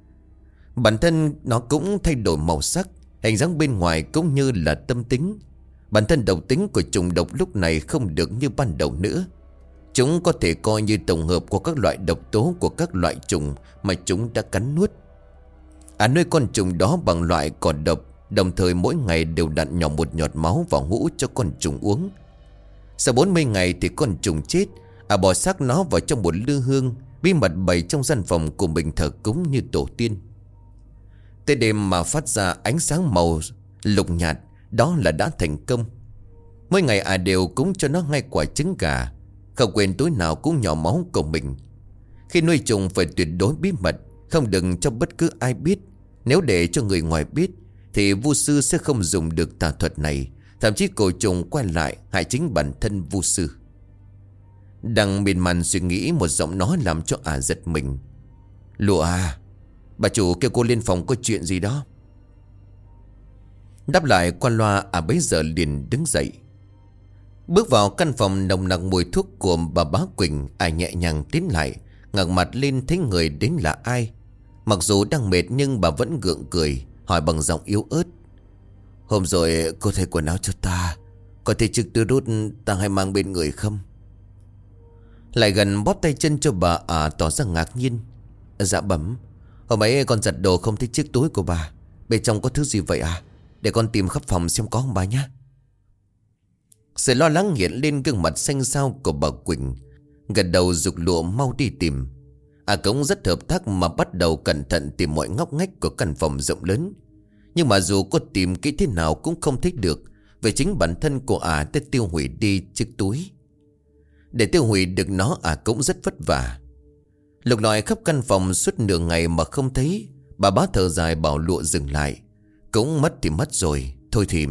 [SPEAKER 1] Bản thân nó cũng thay đổi màu sắc, hình dáng bên ngoài cũng như là tâm tính. Bản thân độc tính của trùng độc lúc này không được như ban đầu nữa. Chúng có thể coi như tổng hợp của các loại độc tố của các loại trùng mà chúng đã cắn nuốt. Nuôi con trùng đó bằng loại cỏ độc, đồng thời mỗi ngày đều đặn nhỏ một giọt máu vào hũ cho con trùng uống. Sau 40 ngày thì con trùng chết. Bỏ xác nó vào trong một lư hương, bí mật bày trong gian phòng của mình thờ cúng như tổ tiên. Tới đêm mà phát ra ánh sáng màu lục nhạt, đó là đã thành công. Mỗi ngày đều cúng cho nó ngay quả trứng gà, không quên tối nào cũng nhỏ máu của mình. Khi nuôi trùng phải tuyệt đối bí mật, không đừng cho bất cứ ai biết. Nếu để cho người ngoài biết thì vu sư sẽ không dùng được tà thuật này, thậm chí cổ trùng quay lại hại chính bản thân vu sư. Đang miên man suy nghĩ, một giọng nói làm cho giật mình. Lụa bà chủ kêu cô lên phòng có chuyện gì đó. Đáp lại qua loa, bấy giờ liền đứng dậy, bước vào căn phòng nồng nặc mùi thuốc của bà bá Quỳnh. Nhẹ nhàng tiến lại, ngẩng mặt lên thấy người đến là ai. Mặc dù đang mệt nhưng bà vẫn gượng cười, hỏi bằng giọng yếu ớt: "Hôm rồi cô thay quần áo cho ta, có thể chiếc túi đút ta hay mang bên người không?" Lại gần bóp tay chân cho bà tỏ ra ngạc nhiên: "Dạ bẩm, hôm ấy con giặt đồ không thấy chiếc túi của bà. Bên trong có thứ gì vậy à? Để con tìm khắp phòng xem có không bà nhé." Sự lo lắng hiện lên gương mặt xanh xao của bà Quỳnh, gật đầu giục lụa mau đi tìm. Cũng rất hợp tác mà bắt đầu cẩn thận tìm mọi ngóc ngách của căn phòng rộng lớn. Nhưng mà dù có tìm kỹ thế nào cũng không thích được, vì chính bản thân của đã tiêu hủy đi chiếc túi. Để tiêu hủy được nó cũng rất vất vả. Lục lọi khắp căn phòng suốt nửa ngày mà không thấy. Bà bá thở dài bảo lụa dừng lại: "Cũng mất thì mất rồi, thôi thì..."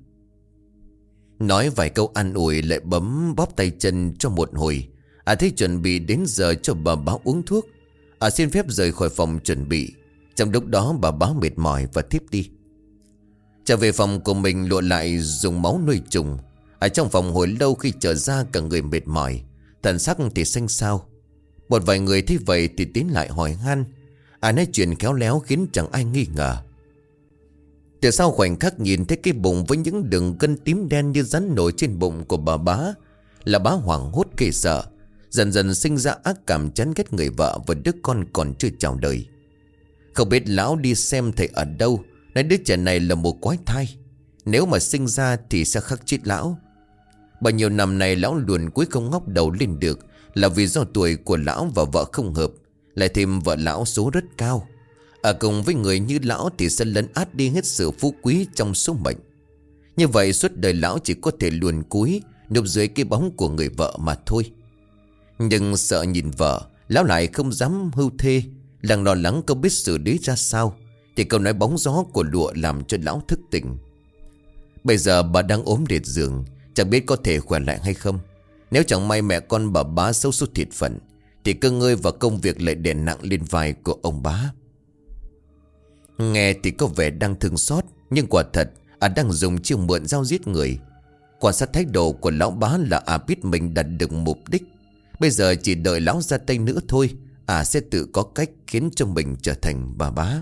[SPEAKER 1] Nói vài câu an ủi lại bấm bóp tay chân cho một hồi. Thấy chuẩn bị đến giờ cho bà báo uống thuốc. Xin phép rời khỏi phòng chuẩn bị. Trong lúc đó bà báo mệt mỏi và thiếp đi. Trở về phòng của mình, lụa lại dùng máu nuôi trùng. Ở trong phòng hồi lâu, khi trở ra cả người mệt mỏi, thần sắc thì xanh xao. Một vài người thấy vậy thì tiến lại hỏi han. Nói chuyện khéo léo khiến chẳng ai nghi ngờ. Từ sau khoảnh khắc nhìn thấy cái bụng với những đường gân tím đen như rắn nổi trên bụng của bà bá, là bá hoảng hốt ghê sợ, dần dần sinh ra ác cảm chán ghét người vợ và đứa con còn chưa chào đời. Không biết lão đi xem thầy ở đâu, nói đứa trẻ này là một quái thai, nếu mà sinh ra thì sẽ khắc chết lão. Bao nhiêu năm nay lão luồn cuối không ngóc đầu lên được, là vì do tuổi của lão và vợ không hợp, lại thêm vợ lão số rất cao. Cùng với người như lão thì sẽ lấn át đi hết sự phú quý trong số mệnh. Như vậy suốt đời lão chỉ có thể luồn cúi núp dưới cái bóng của người vợ mà thôi. Nhưng sợ nhìn vợ, lão lại không dám hưu thê, đang lo lắng không biết xử lý ra sao, thì câu nói bóng gió của lụa làm cho lão thức tỉnh. Bây giờ bà đang ốm liệt giường, chẳng biết có thể khỏe lại hay không. Nếu chẳng may mẹ con bà bá xấu số thiệt phận, thì cơ ngơi và công việc lại đè nặng lên vai của ông bá. Nghe thì có vẻ đang thương xót, nhưng quả thật đang dùng chiêu mượn dao giết người. Quan sát thái độ của lão bá là biết mình đạt được mục đích. Bây giờ chỉ đợi lão ra tay nữa thôi, sẽ tự có cách khiến cho mình trở thành bà bá.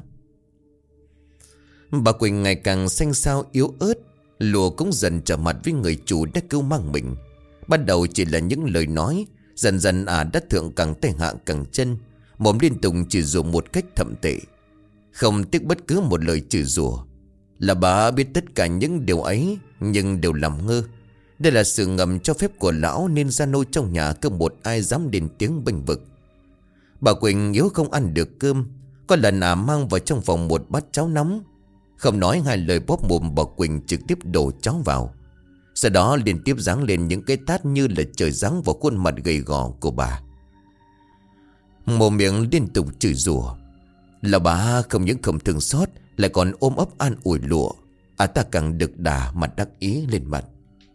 [SPEAKER 1] Bà Quỳnh ngày càng xanh xao yếu ớt. Lụa cũng dần trở mặt với người chủ đã cứu mang mình. Ban đầu chỉ là những lời nói, dần dần đã thượng càng tay hạ càng chân, mồm liên tục chỉ dùng một cách thậm tệ, không tiếc bất cứ một lời chửi rủa. Là bà biết tất cả những điều ấy, nhưng đều làm ngơ. Đây là sự ngầm cho phép của lão, nên gia nô trong nhà không một ai dám lên tiếng bênh vực. Bà Quỳnh yếu không ăn được cơm. Có lần mang vào trong phòng một bát cháo nóng. Không nói hai lời bóp mồm, bà Quỳnh trực tiếp đổ cháo vào. Sau đó liên tiếp giáng lên những cái tát như là trời giáng vào khuôn mặt gầy gò của bà. Mồm miệng liên tục chửi rủa. Là bà không những không thương xót, lại còn ôm ấp an ủi lụa. Ta càng được đà mặt đắc ý lên mặt.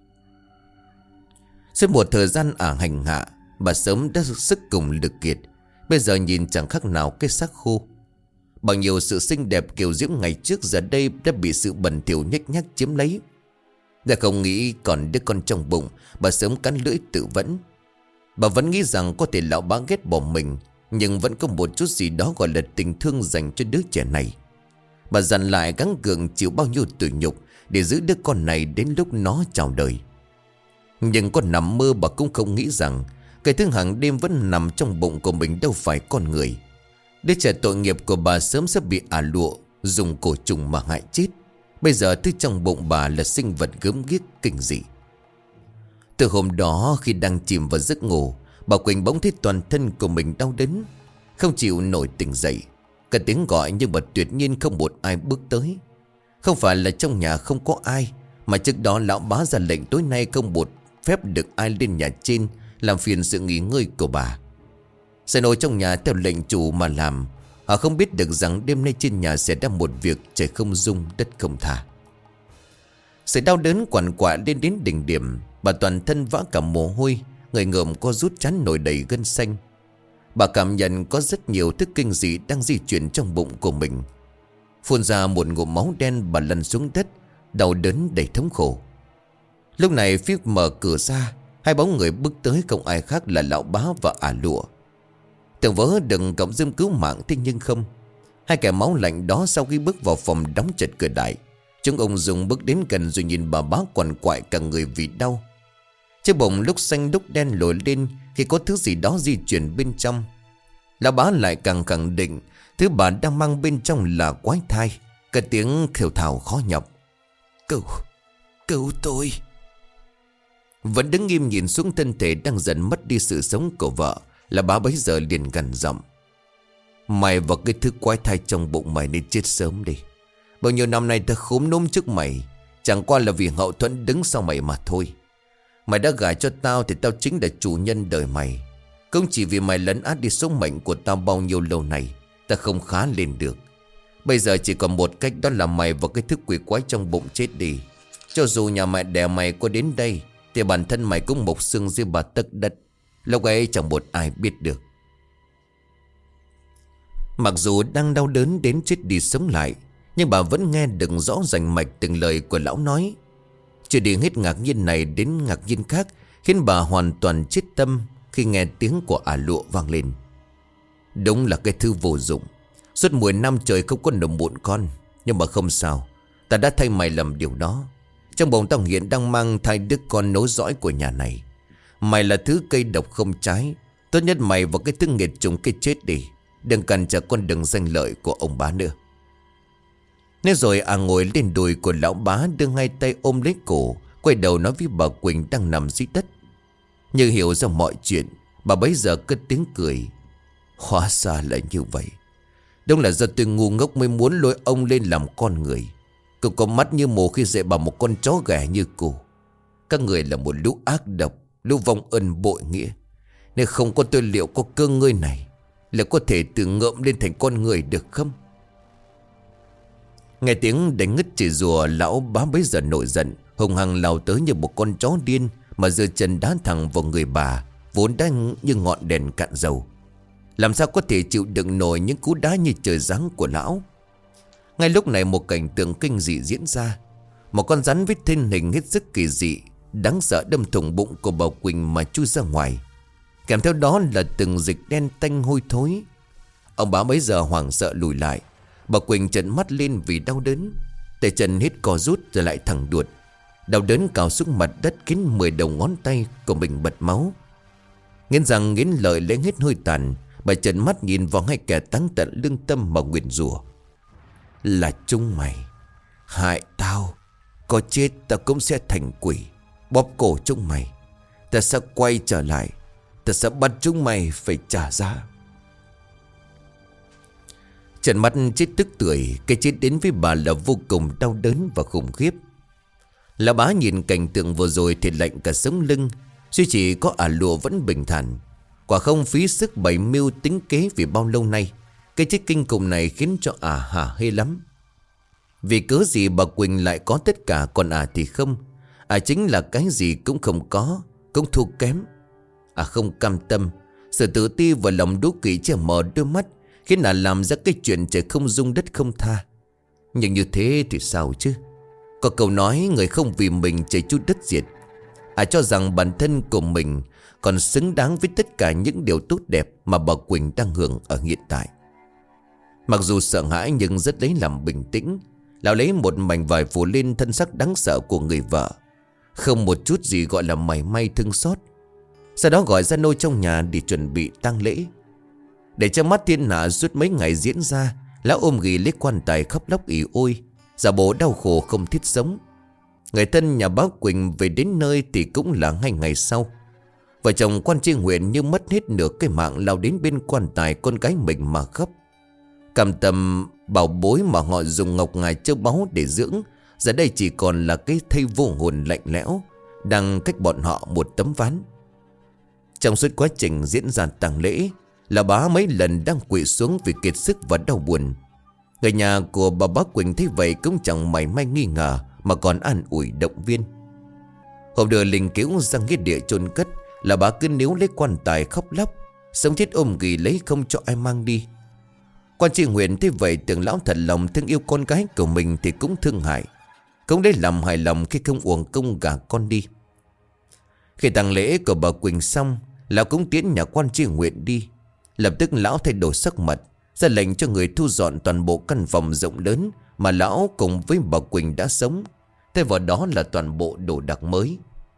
[SPEAKER 1] Suốt một thời gian hành hạ, bà sớm đã sức cùng lực kiệt. Bây giờ nhìn chẳng khác nào cái xác khô. Bao nhiêu sự xinh đẹp kiều diễm ngày trước giờ đây đã bị sự bẩn thỉu nhếch nhác chiếm lấy. Đã không nghĩ còn đứa con trong bụng, bà sớm cắn lưỡi tự vẫn. Bà vẫn nghĩ rằng có thể lão bá ghét bỏ mình, nhưng vẫn có một chút gì đó gọi là tình thương dành cho đứa trẻ này. Bà dặn lại gắng gượng chịu bao nhiêu tủi nhục để giữ đứa con này đến lúc nó chào đời. Nhưng con nằm mơ bà cũng không nghĩ rằng cái thứ hàng đêm vẫn nằm trong bụng của mình đâu phải con người. Đứa trẻ tội nghiệp của bà sớm sẽ bị lụa dùng cổ trùng mà hại chết. Bây giờ thứ trong bụng bà là sinh vật gớm ghiếc kinh dị. Từ hôm đó khi đang chìm vào giấc ngủ, bà Quỳnh bỗng thấy toàn thân của mình đau đớn, không chịu nổi tỉnh dậy. Cả tiếng gọi nhưng mà tuyệt nhiên không một ai bước tới. Không phải là trong nhà không có ai, mà trước đó lão bá ra lệnh tối nay không một phép được ai lên nhà trên làm phiền sự nghỉ ngơi của bà. Sẽ nổi trong nhà theo lệnh chủ mà làm. Họ không biết được rằng đêm nay trên nhà sẽ ra một việc trời không dung đất không tha. Sự đau đớn quằn quại lên đến đỉnh điểm. Bà toàn thân vã cả mồ hôi, người ngợm co rút trán nổi đầy gân xanh. Bà cảm nhận có rất nhiều thứ kinh dị đang di chuyển trong bụng của mình. Phun ra một ngụm máu đen, bà lăn xuống đất, đau đớn đầy thống khổ. Lúc này phía mở cửa ra, hai bóng người bước tới, không ai khác là lão bá và lụa. Tưởng vỡ đừng cộng dâm cứu mạng, thế nhưng không. Hai kẻ máu lạnh đó sau khi bước vào phòng đóng chặt cửa đại, chúng ông dùng bước đến gần rồi nhìn bà bá quằn quại cả người vì đau. Chiếc bụng lúc xanh lúc đen nổi lên khi có thứ gì đó di chuyển bên trong. Lão bá lại càng khẳng định thứ bà đang mang bên trong là quái thai. Cái tiếng khều thào khó nhọc. Cứu tôi. Vẫn đứng nghiêm nhìn xuống thân thể đang dần mất đi sự sống của vợ, là bá bấy giờ liền gằn giọng: mày và cái thứ quái thai trong bụng mày nên chết sớm đi. Bao nhiêu năm nay ta khúm núm trước mày, chẳng qua là vì hậu thuẫn đứng sau mày mà thôi. Mày đã gả cho tao thì tao chính là chủ nhân đời mày. Không chỉ vì mày lấn át đi số mệnh của tao bao nhiêu lâu này, ta không khá lên được. Bây giờ chỉ còn một cách, đó là mày và cái thứ quỷ quái trong bụng chết đi. Cho dù nhà mẹ đẻ mày có đến đây thì bản thân mày cũng mộc xương dưới bà tấc đất. Lúc ấy chẳng một ai biết được. Mặc dù đang đau đớn đến chết đi sống lại, nhưng bà vẫn nghe được rõ rành mạch từng lời của lão nói. Chưa đi hết ngạc nhiên này đến ngạc nhiên khác, khiến bà hoàn toàn chết tâm khi nghe tiếng của ả lụa vang lên. Đúng là cái thứ vô dụng. Suốt 10 năm trời không có nở muộn con. Nhưng mà không sao, ta đã thay mày làm điều đó. Trong bụng tao hiện đang mang thai đứa con nối dõi của nhà này. Mày là thứ cây độc không trái. Tốt nhất mày và cái thứ nghiệt trùng cái chết đi. Đừng cản trở con đường danh lợi của ông bá nữa. Nên rồi ngồi lên đùi của lão bá, đưa hai tay ôm lấy cổ, quay đầu nói với bà Quỳnh đang nằm dưới đất. Như hiểu ra mọi chuyện, bà bấy giờ cất tiếng cười. Hóa ra là như vậy. Đúng là do tôi ngu ngốc mới muốn lôi ông lên làm con người. Cô có mắt như mù khi dạy bảo một con chó ghẻ như cô. Các người là một lũ ác độc, lũ vong ân bội nghĩa. Nên không có tôi liệu có cơ ngơi này là có thể tự ngợm lên thành con người được không? Nghe tiếng đánh ngất chỉ rùa, lão bá bấy giờ nổi giận, hùng hăng lao tới như một con chó điên, mà giơ chân đá thẳng vào người bà, vốn đang như ngọn đèn cạn dầu. Làm sao có thể chịu đựng nổi những cú đá như trời giáng của lão. Ngay lúc này một cảnh tượng kinh dị diễn ra. Một con rắn với thân hình hết sức kỳ dị, đáng sợ đâm thủng bụng của bà Quỳnh mà chui ra ngoài. Kèm theo đó là từng dịch đen tanh hôi thối. Ông bá bấy giờ hoảng sợ lùi lại. Bà Quỳnh trợn mắt lên vì đau đớn. Tay chân hít co rút rồi lại thẳng đuột. Đau đớn cào xuống mặt đất khiến 10 đầu ngón tay của mình bật máu. Nghiến răng nghiến lợi lấy hết hơi tàn, bà trợn mắt nhìn vào hai kẻ táng tận lương tâm mà nguyền rủa. Là chúng mày hại tao. Có chết tao cũng sẽ thành quỷ, bóp cổ chúng mày. Ta sẽ quay trở lại, ta sẽ bắt chúng mày phải trả giá. Trợn mắt chết tức tưởi, cái chết đến với bà là vô cùng đau đớn và khủng khiếp. Lão bá nhìn cảnh tượng vừa rồi thì lạnh cả sống lưng. Duy chỉ có ả lụa vẫn bình thản. Quả không phí sức bày mưu tính kế vì bao lâu nay. Cái chết kinh khủng này khiến cho ả hả hê lắm. Vì cớ gì bà Quỳnh lại có tất cả, còn ả thì không. Ả chính là cái gì cũng không có, cũng thua kém. Ả không cam tâm. Sự tự ti và lòng đố kỵ che mờ đôi mắt, khiến ả làm ra cái chuyện trời không dung đất không tha. Nhưng như thế thì sao chứ? Có câu nói người không vì mình trời chu đất diệt. Ả cho rằng bản thân của mình còn xứng đáng với tất cả những điều tốt đẹp mà bà Quỳnh đang hưởng ở hiện tại. Mặc dù sợ hãi nhưng rất lấy làm bình tĩnh. Lão lấy một mảnh vải phủ lên thân xác đáng sợ của người vợ, không một chút gì gọi là mảy may thương xót. Sau đó gọi ra nô trong nhà để chuẩn bị tang lễ. Để cho mắt thiên hạ suốt mấy ngày diễn ra, lão ôm ghì lấy quan tài khóc lóc ỉ ôi, giả bộ đau khổ không thiết sống. Người thân nhà bác Quỳnh về đến nơi thì cũng là ngay ngày sau. Vợ chồng quan tri huyện như mất hết nửa cái mạng lao đến bên quan tài con gái mình mà khóc. Cam tâm bảo bối mà họ dùng ngọc ngà châu báu để dưỡng, giờ đây chỉ còn là cái thây vô hồn lạnh lẽo, đang cách bọn họ một tấm ván. Trong suốt quá trình diễn ra tang lễ, là bá mấy lần đang quỵ xuống vì kiệt sức và đau buồn. Người nhà của bà bác Quỳnh thấy vậy cũng chẳng mảy may nghi ngờ, mà còn an ủi động viên. Hôm đưa linh cứu ra nghĩa địa chôn cất, là bà cứ níu lấy quan tài khóc lóc, sống chết ôm ghì lấy không cho ai mang đi. Quan tri huyện thấy vậy tưởng lão thật lòng thương yêu con gái của mình thì cũng thương hại, cũng lấy làm hài lòng khi không uổng công gả con đi. Khi tang lễ của bà Quỳnh xong, lão cũng tiễn nhà quan tri huyện đi. Lập tức lão thay đổi sắc mặt, ra lệnh cho người thu dọn toàn bộ căn phòng rộng lớn mà lão cùng với bà Quỳnh đã sống. Thay vào đó là toàn bộ đồ đạc mới.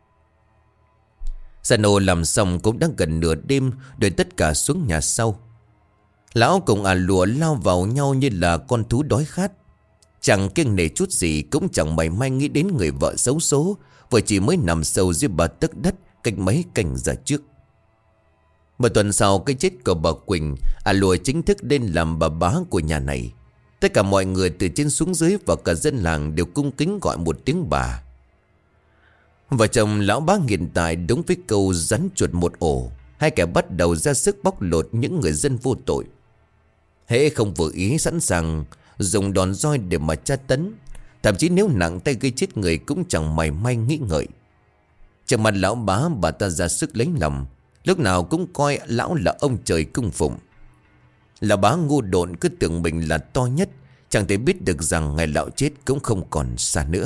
[SPEAKER 1] Gia Nô làm xong cũng đã gần nửa đêm, đợi tất cả xuống nhà sau. Lão cùng Lùa lao vào nhau như là con thú đói khát. Chẳng kiêng nể chút gì, cũng chẳng mảy may nghĩ đến người vợ xấu số vừa chỉ mới nằm sâu dưới bà tấc đất cách mấy canh giờ trước. Một tuần sau cái chết của bà Quỳnh, Lùa chính thức lên làm bà bá của nhà này. Tất cả mọi người từ trên xuống dưới và cả dân làng đều cung kính gọi một tiếng bà. Vợ chồng lão bá hiện tại đúng với câu rắn chuột một ổ. Hai kẻ bắt đầu ra sức bóc lột những người dân vô tội. Hễ không vừa ý sẵn sàng dùng đòn roi để mà tra tấn. Thậm chí nếu nặng tay gây chết người cũng chẳng mảy may nghĩ ngợi. Trước mặt lão bá, bà ta ra sức lấy lòng, lúc nào cũng coi lão là ông trời cung phụng. Lão bá ngu độn cứ tưởng mình là to nhất, chẳng thể biết được rằng ngày lão chết cũng không còn xa nữa.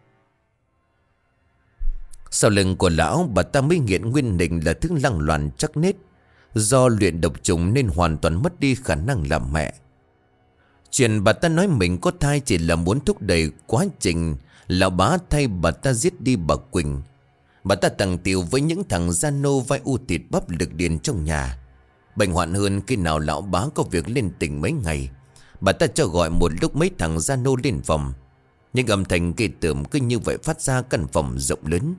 [SPEAKER 1] Sau lưng của lão, bà ta mới nghiện nguyên nình là thứ lăng loàn chắc nết. Do luyện độc trùng nên hoàn toàn mất đi khả năng làm mẹ. Chuyện bà ta nói mình có thai chỉ là muốn thúc đẩy quá trình lão bá thay bà ta giết đi bà Quỳnh. Bà ta tằng tiệu với những thằng gian nô vai u thịt bắp lực điền trong nhà. Bệnh hoạn hơn khi nào lão bá có việc lên tỉnh mấy ngày, bà ta cho gọi một lúc mấy thằng gian nô lên phòng. Nhưng âm thanh kỳ tưởng cứ như vậy phát ra căn phòng rộng lớn.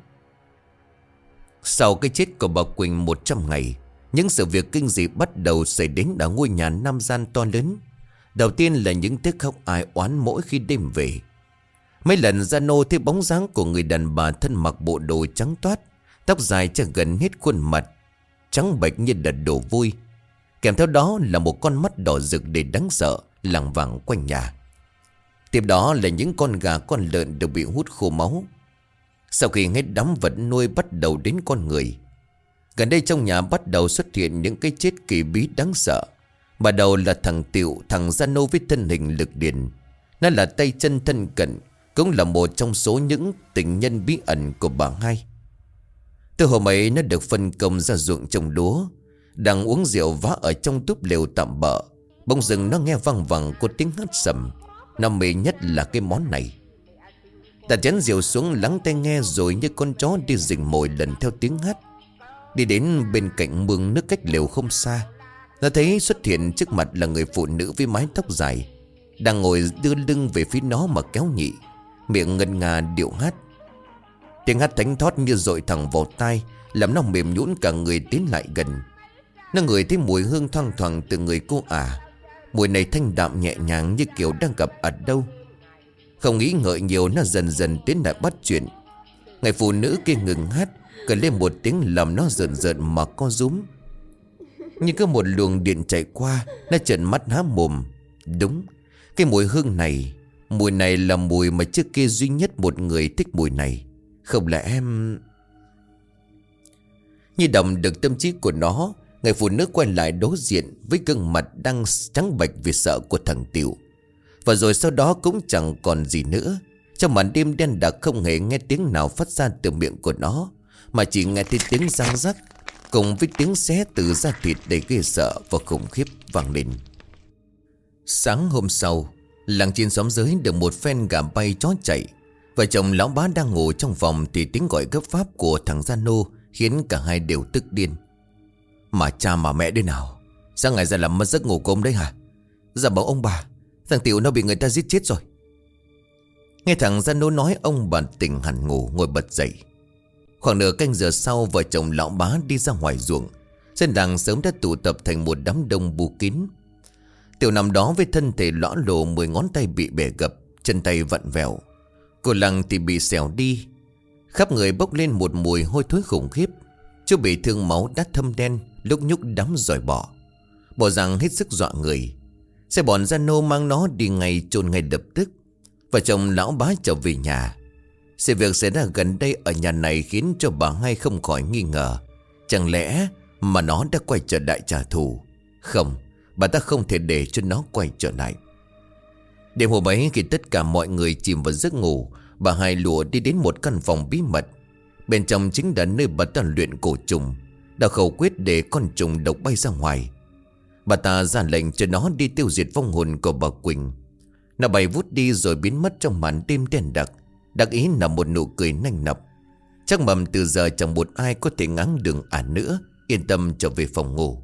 [SPEAKER 1] Sau cái chết của bà Quỳnh 100 ngày, những sự việc kinh dị bắt đầu xảy đến ở ngôi nhà nam gian to lớn. Đầu tiên là những tiếng khóc ai oán mỗi khi đêm về. Mấy lần Gia Nô thấy bóng dáng của người đàn bà thân mặc bộ đồ trắng toát, tóc dài che gần hết khuôn mặt, trắng bệch như đợt đổ vui. Kèm theo đó là một con mắt đỏ rực để đáng sợ lảng vảng quanh nhà. Tiếp đó là những con gà con lợn đều bị hút khô máu. Sau khi hết đám vật nuôi bắt đầu đến con người. Gần đây trong nhà bắt đầu xuất hiện những cái chết kỳ bí đáng sợ. Bắt đầu là thằng Tiệu, thằng Gia Nô với thân hình lực điền. Nó là tay chân thân cận, cũng là một trong số những tình nhân bí ẩn của bà hai. Từ hôm ấy nó được phân công ra ruộng trồng lúa, đang uống rượu vá ở trong túp lều tạm bợ. Bỗng dưng nó nghe văng vẳng có tiếng hát sầm. Nó mê nhất là cái món này. Đặt chén rượu xuống lắng tai nghe, rồi như con chó đi rình mồi lần theo tiếng hát. Đi đến bên cạnh mương nước cách lều không xa, nó thấy xuất hiện trước mặt là người phụ nữ với mái tóc dài, đang ngồi đưa lưng về phía nó mà kéo nhị, miệng ngân nga điệu hát. Tiếng hát thánh thót như dội thẳng vào tai, làm nó mềm nhũn cả người tiến lại gần. Nó ngửi thấy mùi hương thoang thoảng từ người cô ả. Mùi này thanh đạm nhẹ nhàng như kiểu đang gặp ở đâu. Không nghĩ ngợi nhiều, nó dần dần tiến lại bắt chuyện. Người phụ nữ kia ngừng hát, cười lên một tiếng làm nó rợn rợn mà co rúm. Nhưng có một luồng điện chạy qua, nó trợn mắt há mồm. Đúng, cái mùi hương này, mùi này là mùi mà trước kia duy nhất một người thích mùi này. Không lẽ em... Như đọc được tâm trí của nó, người phụ nữ quay lại đối diện với gương mặt đang trắng bệch vì sợ của thằng Tiểu. Và rồi sau đó cũng chẳng còn gì nữa. Trong màn đêm đen đặc không hề nghe tiếng nào phát ra từ miệng của nó, mà chỉ nghe thấy tiếng răng rắc cùng với tiếng xé từ da thịt đầy ghê sợ và khủng khiếp vang lên. Sáng hôm sau, làng trên xóm dưới được một phen gà bay chó chạy. Vợ chồng lão bá đang ngủ trong phòng thì tiếng gọi gấp pháp của thằng Gia Nô khiến cả hai đều tức điên. Mà cha mà mẹ đây nào, sáng ngày ra làm mất giấc ngủ cốm đấy hả? Dạ bảo ông bà, thằng Tiểu nó bị người ta giết chết rồi. Nghe thằng Gia Nô nói, ông bà tỉnh hẳn ngủ ngồi bật dậy. Khoảng nửa canh giờ sau, vợ chồng lão bá đi ra ngoài ruộng. Dân làng sớm đã tụ tập thành một đám đông bù kín. Tiểu nằm đó với thân thể lõa lồ, 10 ngón tay bị bẻ gập, chân tay vặn vẹo. Cô lăng thì bị xẻo đi, khắp người bốc lên một mùi hôi thối khủng khiếp. Chú bị thương máu đã thâm đen, lúc nhúc đám rồi bỏ. Bộ dạng hết sức dọa người. Xe bọn Gia Nô mang nó đi ngay chôn ngay lập tức. Vợ chồng lão bá trở về nhà. Sự việc xảy ra gần đây ở nhà này khiến cho bà hai không khỏi nghi ngờ. Chẳng lẽ mà nó đã quay trở lại trả thù? Không, bà ta không thể để cho nó quay trở lại. Đêm hôm ấy, khi tất cả mọi người chìm vào giấc ngủ, bà hai lùa đi đến một căn phòng bí mật. Bên trong chính là nơi bà ta luyện cổ trùng, đã khẩu quyết để con trùng độc bay ra ngoài. Bà ta ra lệnh cho nó đi tiêu diệt vong hồn của bà Quỳnh. Nó bay vút đi rồi biến mất trong màn đêm đen đặc. Đặc ý là một nụ cười nanh nọc. Chắc mầm từ giờ chẳng một ai có thể ngáng đường nữa. Yên tâm trở về phòng ngủ.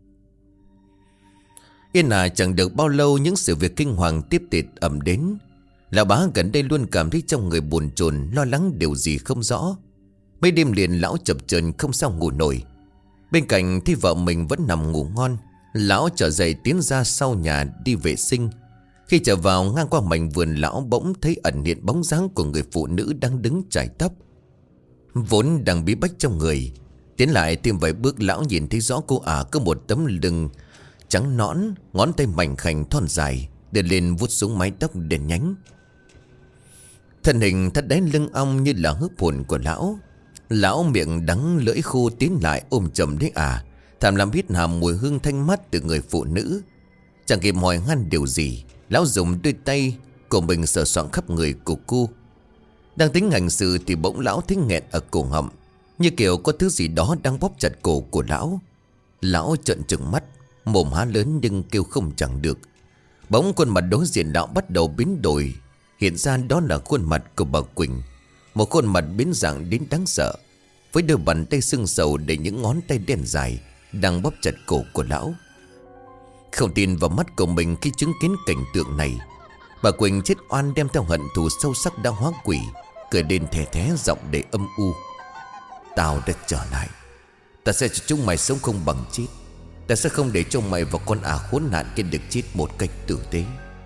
[SPEAKER 1] Yên chẳng được bao lâu, những sự việc kinh hoàng tiếp tịt ập đến. Lão bá gần đây luôn cảm thấy trong người bồn chồn, lo lắng điều gì không rõ. Mấy đêm liền lão chập chờn không sao ngủ nổi. Bên cạnh thì vợ mình vẫn nằm ngủ ngon. Lão trở dậy tiến ra sau nhà đi vệ sinh. Khi trở vào ngang qua mảnh vườn, lão bỗng thấy ẩn hiện bóng dáng của người phụ nữ đang đứng chải tóc. Vốn đang bí bách trong người, tiến lại thêm vài bước, lão nhìn thấy rõ cô có một tấm lưng trắng nõn, ngón tay mảnh khảnh thon dài đưa lên vuốt xuống mái tóc đen nhánh. Thân hình thắt đáy lưng ong như là hớp hồn của lão. Lão miệng đắng lưỡi khô tiến lại ôm chầm lấy thầm làm hít hà mùi hương thanh mát từ người phụ nữ. Chẳng kịp hỏi han điều gì, lão dùng đôi tay của mình sờ soạng khắp người của cô. Đang tính hành sự thì bỗng lão thấy nghẹn ở cổ họng, như kiểu có thứ gì đó đang bóp chặt cổ của lão. Lão trợn trừng mắt, mồm há lớn nhưng kêu không chẳng được. Bỗng khuôn mặt đối diện lão bắt đầu biến đổi. Hiện ra đó là khuôn mặt của bà Quỳnh. Một khuôn mặt biến dạng đến đáng sợ, với đôi bàn tay sưng sầu để những ngón tay đen dài đang bóp chặt cổ của lão. Không tin vào mắt của mình khi chứng kiến cảnh tượng này, bà Quỳnh chết oan đem theo hận thù sâu sắc đã hóa quỷ, cười lên thè thé giọng để âm u. Tao đã trở lại. Ta sẽ cho chúng mày sống không bằng chết. Ta sẽ không để cho mày và con khốn nạn kia được chết một cách tử tế.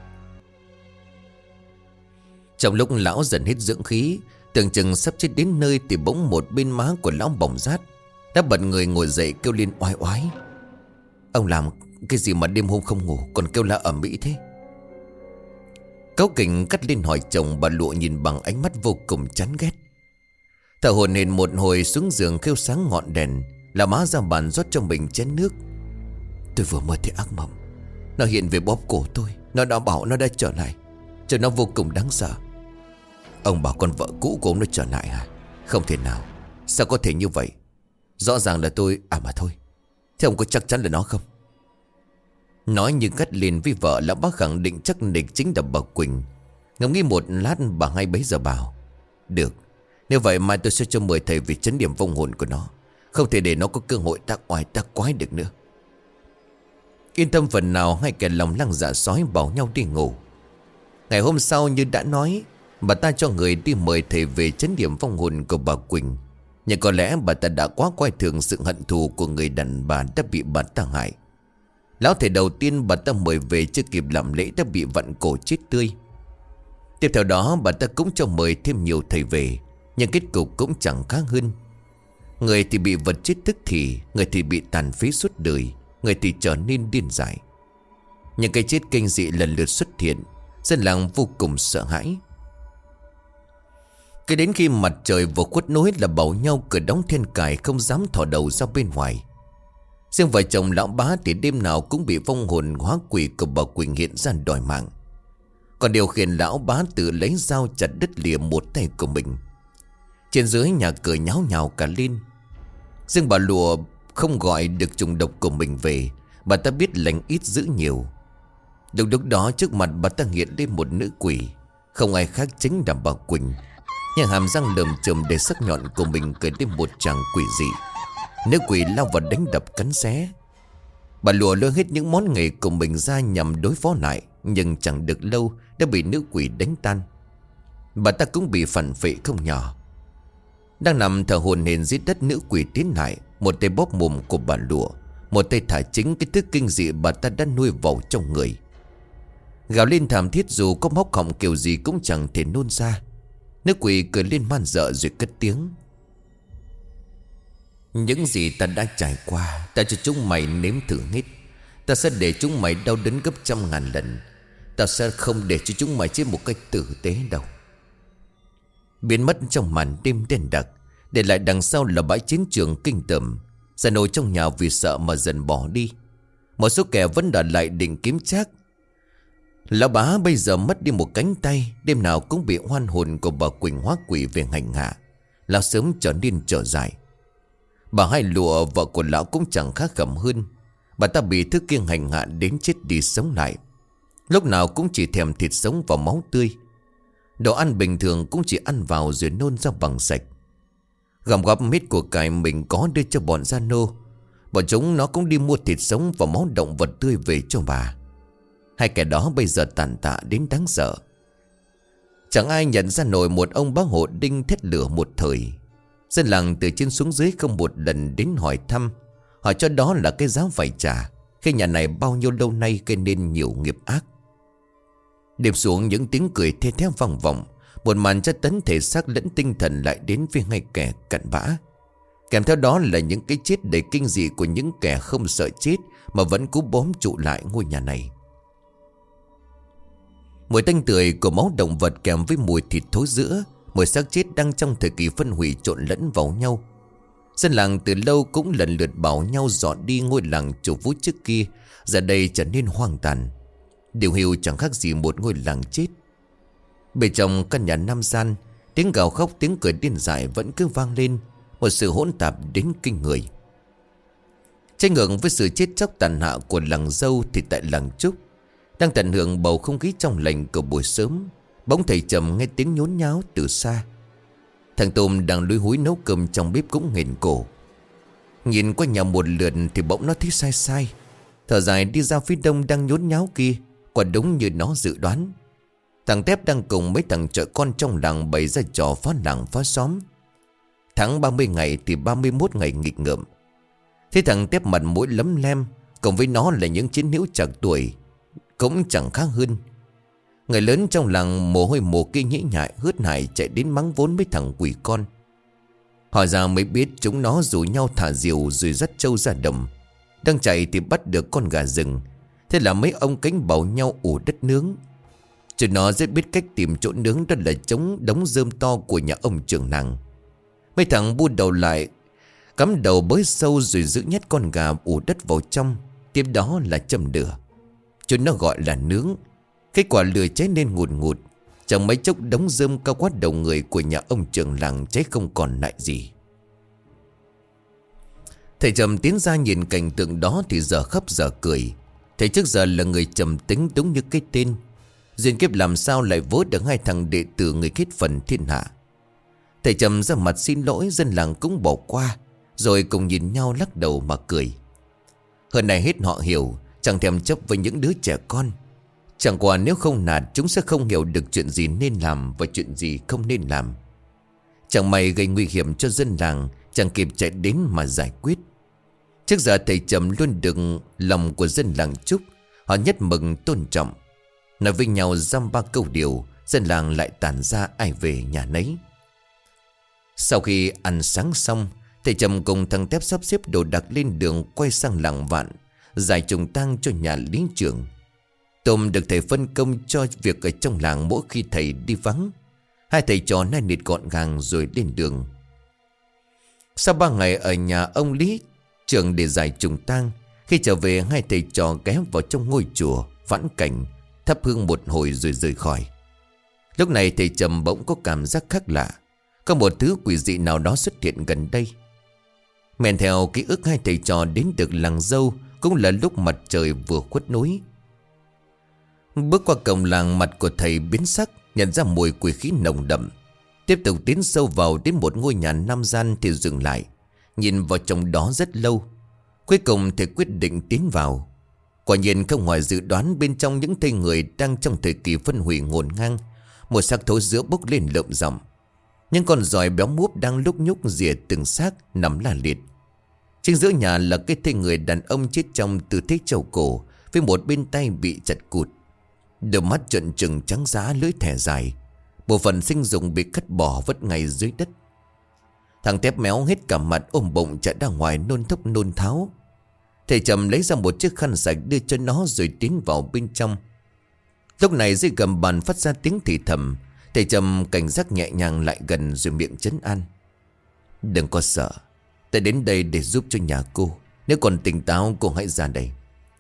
[SPEAKER 1] Trong lúc lão dần hết dưỡng khí, tưởng chừng sắp chết đến nơi, thì bỗng một bên má của lão bỏng rát. Đã bật người ngồi dậy kêu lên oai oái. Ông làm cái gì mà đêm hôm không ngủ còn kêu la ầm ĩ thế? Cáu kỉnh cắt lên hỏi chồng. Bà Lụa nhìn bằng ánh mắt vô cùng chán ghét. Thở hổn hển một hồi xuống giường kêu sáng ngọn đèn. Là má ra bàn rót cho mình chén nước. Tôi vừa mơ thấy ác mộng. Nó hiện về bóp cổ tôi. Nó đã bảo nó đã trở lại. Cho nó vô cùng đáng sợ. Ông bảo con vợ cũ của ông nó trở lại hả? Không thể nào. Sao có thể như vậy? Rõ ràng là tôi mà thôi. Thế ông có chắc chắn là nó không? Nói như gắt lên với vợ, lão bác khẳng định chắc nịch chính là bà Quỳnh. Ngẫm nghĩ một lát, bà Hai bấy giờ bảo. Được, nếu vậy mai tôi sẽ cho mời thầy về chấn điểm vong hồn của nó. Không thể để nó có cơ hội tác oai tác quái được nữa. Yên tâm phần nào, hai kẻ lòng lăng dạ sói bảo nhau đi ngủ. Ngày hôm sau như đã nói, bà ta cho người đi mời thầy về chấn điểm vong hồn của bà Quỳnh. Nhưng có lẽ bà ta đã quá coi thường sự hận thù của người đàn bà đã bị bà ta hại. Lão thầy đầu tiên bà ta mời về chưa kịp làm lễ đã bị vặn cổ chết tươi. Tiếp theo đó bà ta cũng cho mời thêm nhiều thầy về, nhưng kết cục cũng chẳng khác hơn. Người thì bị vật chết tức thì, người thì bị tàn phế suốt đời, người thì trở nên điên dại. Những cái chết kinh dị lần lượt xuất hiện, dân làng vô cùng sợ hãi. Cứ đến khi mặt trời vừa khuất nối là bảo nhau cửa đóng then cài, không dám thò đầu ra bên ngoài. Riêng vợ chồng lão bá thì đêm nào cũng bị vong hồn hóa quỷ của bà Quỳnh hiện ra đòi mạng. Còn điều khiển lão bá tự lấy dao chặt đứt lìa một tay của mình. Trên dưới nhà cửa nháo nhào cả lên. Riêng bà Lụa không gọi được trùng độc của mình về. Bà ta biết lành ít dữ nhiều. Đúng lúc đó trước mặt bà ta hiện lên một nữ quỷ, không ai khác chính là bà Quỳnh. Nhưng hàm răng lởm chởm để sắc nhọn của mình cười lên một tràng quỷ dị. Nữ quỷ lao vào đánh đập cắn xé. Bà Lụa lôi hết những món nghề của mình ra nhằm đối phó lại, nhưng chẳng được lâu đã bị nữ quỷ đánh tan. Bà ta cũng bị phản phệ không nhỏ. Đang nằm thở hổn hển dưới đất, nữ quỷ tiến lại, một tay bóp mồm của bà Lụa, một tay thả chính cái thứ kinh dị bà ta đã nuôi vào trong người. Gào lên thảm thiết, dù có móc họng kiểu gì cũng chẳng thể nôn ra. Nữ quỷ cười lên man dợ rồi cất tiếng. Những gì ta đã trải qua, ta cho chúng mày nếm thử hết. Ta sẽ để chúng mày đau đớn gấp trăm ngàn lần. Ta sẽ không để cho chúng mày chết một cách tử tế đâu. Biến mất trong màn đêm đen đặc, để lại đằng sau là bãi chiến trường kinh tởm. Gia nô trong nhà vì sợ mà dần bỏ đi. Một số kẻ vẫn ở lại định kiếm trác. Lão bá bây giờ mất đi một cánh tay, đêm nào cũng bị oan hồn của bà Quỳnh hóa quỷ về hành hạ. Lão sớm trở nên trở dài. Bà Hai Lụa, vợ của lão, cũng chẳng khác khẩm hơn. Bà ta bị thứ kia hành hạ đến chết đi sống lại. Lúc nào cũng chỉ thèm thịt sống và máu tươi. Đồ ăn bình thường cũng chỉ ăn vào rồi nôn ra bằng sạch. Gom góp hết của cải mình có đưa cho bọn gia nô. Bọn chúng nó cũng đi mua thịt sống và máu động vật tươi về cho bà. Hai kẻ đó bây giờ tàn tạ đến đáng sợ. Chẳng ai nhận ra nổi một ông bá hộ đinh thét lửa một thời. Dân làng từ trên xuống dưới không một lần đến hỏi thăm, hỏi cho đó là cái giá phải trả khi nhà này bao nhiêu lâu nay gây nên nhiều nghiệp ác. Đêm xuống những tiếng cười thê thé vang vọng. Một màn tra tấn thể xác lẫn tinh thần lại đến với hai kẻ cặn bã. Kèm theo đó là những cái chết đầy kinh dị của những kẻ không sợ chết mà vẫn cố bóm trụ lại ngôi nhà này. Mùi tanh tưởi của máu động vật kèm với mùi thịt thối rữa, mùi xác chết đang trong thời kỳ phân hủy trộn lẫn vào nhau. Dân làng từ lâu cũng lần lượt bảo nhau dọn đi ngôi làng chủ phú trước kia, giờ đây trở nên hoang tàn. Điều hiệu chẳng khác gì một ngôi làng chết. Bên trong căn nhà năm gian, tiếng gào khóc, tiếng cười điên dại vẫn cứ vang lên, một sự hỗn tạp đến kinh người. Trái ngược với sự chết chóc tàn hạ của làng Dâu thì tại làng Trúc, đang tận hưởng bầu không khí trong lành của buổi sớm, bỗng thầy Trầm nghe tiếng nhốn nháo từ xa. Thằng Tôm đang lúi húi nấu cơm trong bếp cũng nghển cổ. Nhìn qua nhà một lượt thì bỗng nó thấy sai sai. Thở dài đi ra phía đông đang nhốn nháo kia. Quả đúng như nó dự đoán. Thằng Tép đang cùng mấy thằng chợ con trong làng bày ra trò phá làng phá xóm. Tháng 30 ngày thì 31 ngày nghịch ngợm. Thế thằng Tép mặt mũi lấm lem, cùng với nó là những chiến hữu chạc tuổi, cũng chẳng khác hơn. Người lớn trong làng mồ hôi mồ kia nhễ nhại hớt hải chạy đến mắng vốn mấy thằng quỷ con. Hỏi ra mới biết chúng nó rủ nhau thả diều rồi dắt trâu ra đồng. Đang chạy thì bắt được con gà rừng. Thế là mấy ông cánh bảo nhau ủ đất nướng. Chúng nó rất biết cách tìm chỗ nướng, đó là chống đống rơm to của nhà ông trưởng làng. Mấy thằng bu đầu lại, cắm đầu bới sâu rồi giữ nhét con gà ủ đất vào trong. Tiếp đó là châm lửa. Chúng nó gọi là nướng. Kết quả lửa cháy lên ngùn ngụt. Chẳng mấy chốc đống rơm cao quá đầu người của nhà ông trưởng làng cháy không còn lại gì. Thầy Trầm tiến ra nhìn cảnh tượng đó thì giờ khóc giờ cười. Thầy trước giờ là người trầm tính đúng như cái tên. Duyên kiếp làm sao lại vớ được hai thằng đệ tử người kết phần thiên hạ. Thầy Trầm ra mặt xin lỗi, dân làng cũng bỏ qua, rồi cùng nhìn nhau lắc đầu mà cười. Hơn này hết họ hiểu, chẳng thèm chấp với những đứa trẻ con. Chẳng qua nếu không nạt chúng sẽ không hiểu được chuyện gì nên làm và chuyện gì không nên làm. Chẳng may gây nguy hiểm cho dân làng, chẳng kịp chạy đến mà giải quyết. Trước giờ thầy Trầm luôn được lòng của dân làng Trúc. Họ nhất mừng tôn trọng. Nói với nhau dăm ba câu điều, dân làng lại tản ra ai về nhà nấy. Sau khi ăn sáng xong, thầy Trầm cùng thằng Tép sắp xếp đồ đạc lên đường quay sang làng Vạn, giải trùng tang cho nhà lý trưởng. Tôm được thầy phân công cho việc ở trong làng mỗi khi thầy đi vắng. Hai thầy trò nai nịt gọn gàng rồi lên đường. Sau 3 ngày ở nhà ông lý trưởng để giải trùng tang, khi trở về hai thầy trò ghé vào trong ngôi chùa vãn cảnh, thắp hương một hồi rồi rời khỏi. Lúc này thầy Trầm bỗng có cảm giác khác lạ. Có một thứ quỷ dị nào đó xuất hiện gần đây. Men theo ký ức hai thầy trò đến được làng Dâu cũng là lúc mặt trời vừa khuất núi. Bước qua cổng làng, mặt của thầy biến sắc, nhận ra mùi quỷ khí nồng đậm. Tiếp tục tiến sâu vào đến một ngôi nhà năm gian thì dừng lại, nhìn vào trong đó rất lâu. Cuối cùng thầy quyết định tiến vào. Quả nhiên không ngoài dự đoán, bên trong những thây người đang trong thời kỳ phân hủy ngổn ngang. Một xác thối giữa bốc lên lợm giọng. Những con giòi béo múp đang lúc nhúc rỉa từng xác nằm la liệt. Trên giữa nhà là cái thây người đàn ông chết trong tư thế trầu cổ, với một bên tay bị chặt cụt. Đôi mắt trợn trừng trắng giá, lưỡi thẻ dài. Bộ phận sinh dục bị cắt bỏ vứt ngay dưới đất. Thằng Tép méo hết cả mặt, ôm bụng chạy ra ngoài nôn thốc nôn tháo. Thầy Trầm lấy ra một chiếc khăn sạch đưa cho nó rồi tiến vào bên trong. Lúc này dưới gầm bàn phát ra tiếng thì thầm. Thầy Trầm cảnh giác nhẹ nhàng lại gần rồi miệng trấn an. Đừng có sợ, ta đến đây để giúp cho nhà cô. Nếu còn tỉnh táo cô hãy ra đây.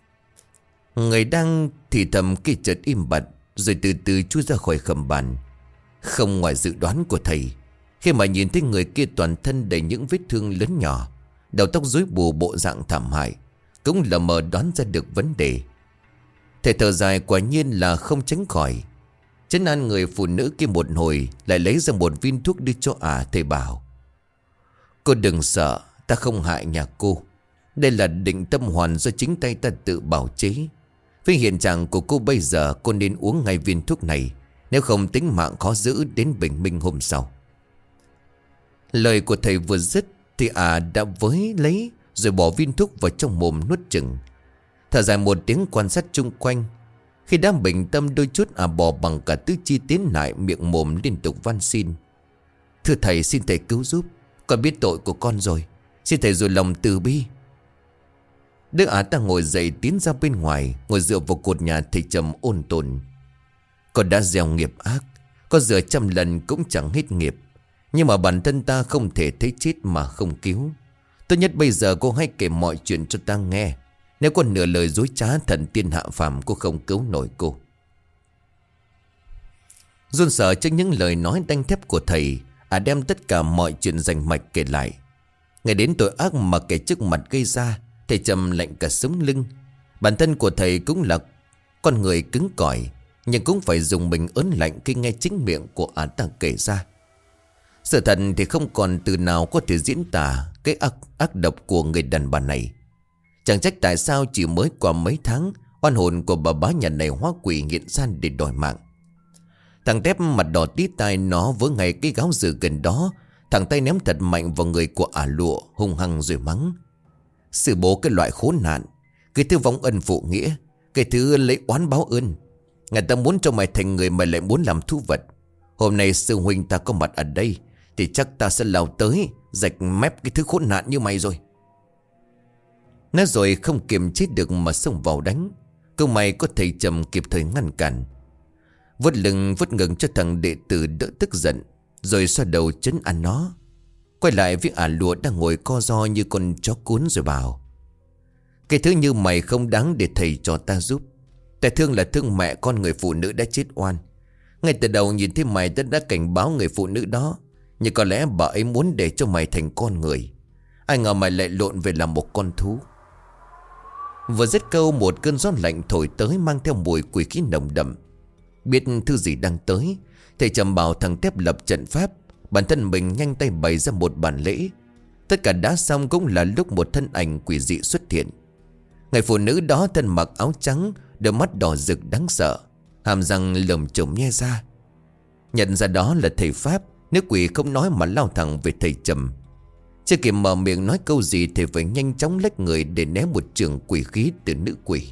[SPEAKER 1] Người đang thì thầm kia chợt im bặt, rồi từ từ chui ra khỏi khầm bàn. Không ngoài dự đoán của thầy, khi mà nhìn thấy người kia toàn thân đầy những vết thương lớn nhỏ, đầu tóc rối bù, bộ dạng thảm hại, cũng lờ mờ đoán ra được vấn đề. Thầy thở dài quả nhiên là không tránh khỏi. Trấn an người phụ nữ kia một hồi, lại lấy ra một viên thuốc đưa cho thầy bảo: cô đừng sợ, ta không hại nhà cô. Đây là định tâm hoàn do chính tay ta tự bào chế. Với hiện trạng của cô bây giờ, cô nên uống ngay viên thuốc này, nếu không tính mạng khó giữ đến bình minh hôm sau. Lời của thầy vừa dứt thì đã với lấy rồi bỏ viên thuốc vào trong mồm nuốt chừng. Thở dài một tiếng quan sát chung quanh. Khi đang bình tâm đôi chút, bỏ bằng cả tứ chi tiến lại, miệng mồm liên tục van xin: thưa thầy, xin thầy cứu giúp. Con biết tội của con rồi, xin thầy rồi lòng từ bi. Đứa ta ngồi dậy tiến ra bên ngoài, ngồi dựa vào cột nhà thầy trầm ôn tồn: con đã gieo nghiệp ác, con rửa 100 lần cũng chẳng hết nghiệp. Nhưng mà bản thân ta không thể thấy chết mà không cứu. Tốt nhất bây giờ cô hãy kể mọi chuyện cho ta nghe. Nếu con nửa lời dối trá, thần tiên hạ phàm, cô không cứu nổi cô. Run sợ trước những lời nói đanh thép của thầy, đem tất cả mọi chuyện rành mạch kể lại. Ngay đến tội ác mà kẻ trước mặt gây ra, thầy trầm lạnh cả sống lưng. Bản thân của thầy cũng là con người cứng cỏi, nhưng cũng phải dùng mình ớn lạnh khi nghe chính miệng của ta kể ra. Sự thật thì không còn từ nào có thể diễn tả cái ác độc của người đàn bà này. Chẳng trách tại sao chỉ mới qua mấy tháng, oan hồn của bà bá nhà này hóa quỷ nghiện gian để đòi mạng. Thằng Tép mặt đỏ tít tai, nó với ngay cái gáo dừa gần đó, thằng tay ném thật mạnh vào người của Lụa, hung hăng rồi mắng: sư bố cái loại khốn nạn, cái thứ vong ân phụ nghĩa, cái thứ lấy oán báo ơn. Người ta muốn cho mày thành người, mày lại muốn làm thú vật. Hôm nay sư huynh ta có mặt ở đây thì chắc ta sẽ lao tới rạch mép cái thứ khốn nạn như mày rồi. Nói rồi không kiềm chế được mà xông vào đánh. Câu mày có thầy trầm kịp thời ngăn cản, vuốt lưng vuốt ngực cho thằng đệ tử đỡ tức giận, rồi xoa đầu trấn an nó. Quay lại với Lụa đang ngồi co ro như con chó cuốn rồi bảo: cái thứ như mày không đáng để thầy cho ta giúp. Ta thương là thương mẹ con người phụ nữ đã chết oan. Ngay từ đầu nhìn thấy mày đã cảnh báo người phụ nữ đó, nhưng có lẽ bà ấy muốn để cho mày thành con người. Ai ngờ mày lại lộn về làm một con thú. Vừa dứt câu, một cơn gió lạnh thổi tới mang theo mùi quỷ khí nồng đậm. Biết thứ gì đang tới, thầy trầm bảo thằng Tép lập trận pháp. Bản thân mình nhanh tay bày ra một bàn lễ. Tất cả đã xong cũng là lúc một thân ảnh quỷ dị xuất hiện. Người phụ nữ đó thân mặc áo trắng, đôi mắt đỏ rực đáng sợ, hàm răng lởm chởm nhe ra. Nhận ra đó là thầy Pháp, nữ quỷ không nói mà lao thẳng về thầy trầm. Chưa kịp mở miệng nói câu gì thì phải nhanh chóng lách người để né một trường quỷ khí từ nữ quỷ.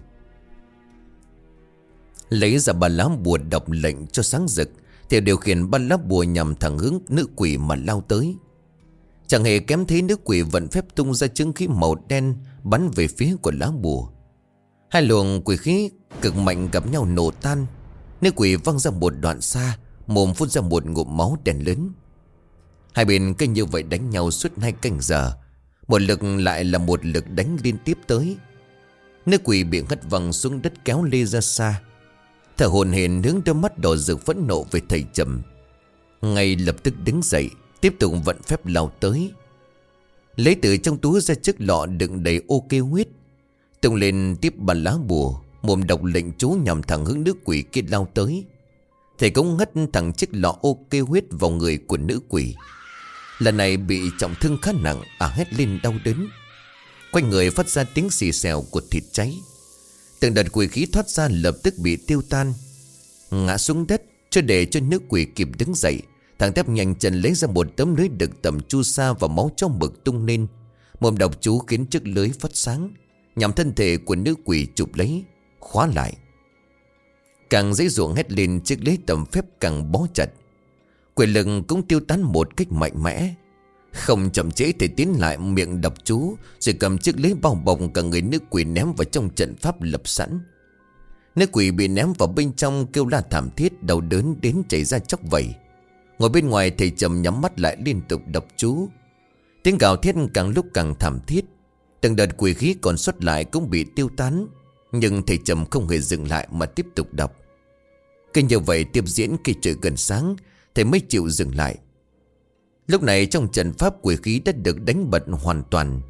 [SPEAKER 1] Lấy ra ba lá bùa đọc lệnh cho sáng rực, thì điều khiển ba lá bùa nhằm thẳng hướng nữ quỷ mà lao tới. Chẳng hề kém thế, nữ quỷ vận phép tung ra chứng khí màu đen bắn về phía của lá bùa. Hai luồng quỷ khí cực mạnh gặp nhau nổ tan. Nữ quỷ văng ra một đoạn xa, mồm phun ra một ngụm máu đen lớn. Hai bên cứ như vậy đánh nhau suốt 2 canh giờ. Một lực lại là một lực đánh liên tiếp tới. Nữ quỷ bị hất văng xuống đất kéo lê ra xa. Thở hổn hển hướng đôi mắt đỏ rực phẫn nộ về thầy trầm. Ngay lập tức đứng dậy, tiếp tục vận phép lao tới. Lấy từ trong túi ra chiếc lọ đựng đầy ô kê huyết, tung lên tiếp ba lá bùa, mồm đọc lệnh chú nhằm thẳng hướng nữ quỷ kia lao tới. Thầy cũng hất thẳng chiếc lọ ô kê huyết vào người của nữ quỷ. Lần này bị trọng thương khá nặng, hét lên đau đớn. Quanh người phát ra tiếng xì xèo của thịt cháy. Từng đợt quỷ khí thoát ra lập tức bị tiêu tan, ngã xuống đất. Cho để cho nữ quỷ kịp đứng dậy, thằng Tép nhanh chân lấy ra một tấm lưới đực tầm chu sa và máu trong mực tung lên. Mồm đọc chú khiến chiếc lưới phát sáng, nhằm thân thể của nữ quỷ chụp lấy, khóa lại. Càng dễ dụa hét lên, chiếc lưới tầm phép càng bó chặt. Quỷ lực cũng tiêu tán một cách mạnh mẽ. Không chậm trễ thì tiến lại miệng đọc chú, rồi cầm chiếc lưới bao bọc cả người nữ quỷ ném vào trong trận pháp lập sẵn. Nữ quỷ bị ném vào bên trong kêu la thảm thiết, đau đớn đến chảy ra chóc vẩy. Ngồi bên ngoài, thầy trầm nhắm mắt lại liên tục đọc chú. Tiếng gào thét càng lúc càng thảm thiết. Từng đợt quỷ khí còn xuất lại cũng bị tiêu tán, nhưng thầy trầm không hề dừng lại mà tiếp tục đọc. Cứ như vậy tiếp diễn khi trời gần sáng, thầy mới chịu dừng lại. Lúc này trong trận pháp quỷ khí đã được đánh bật hoàn toàn.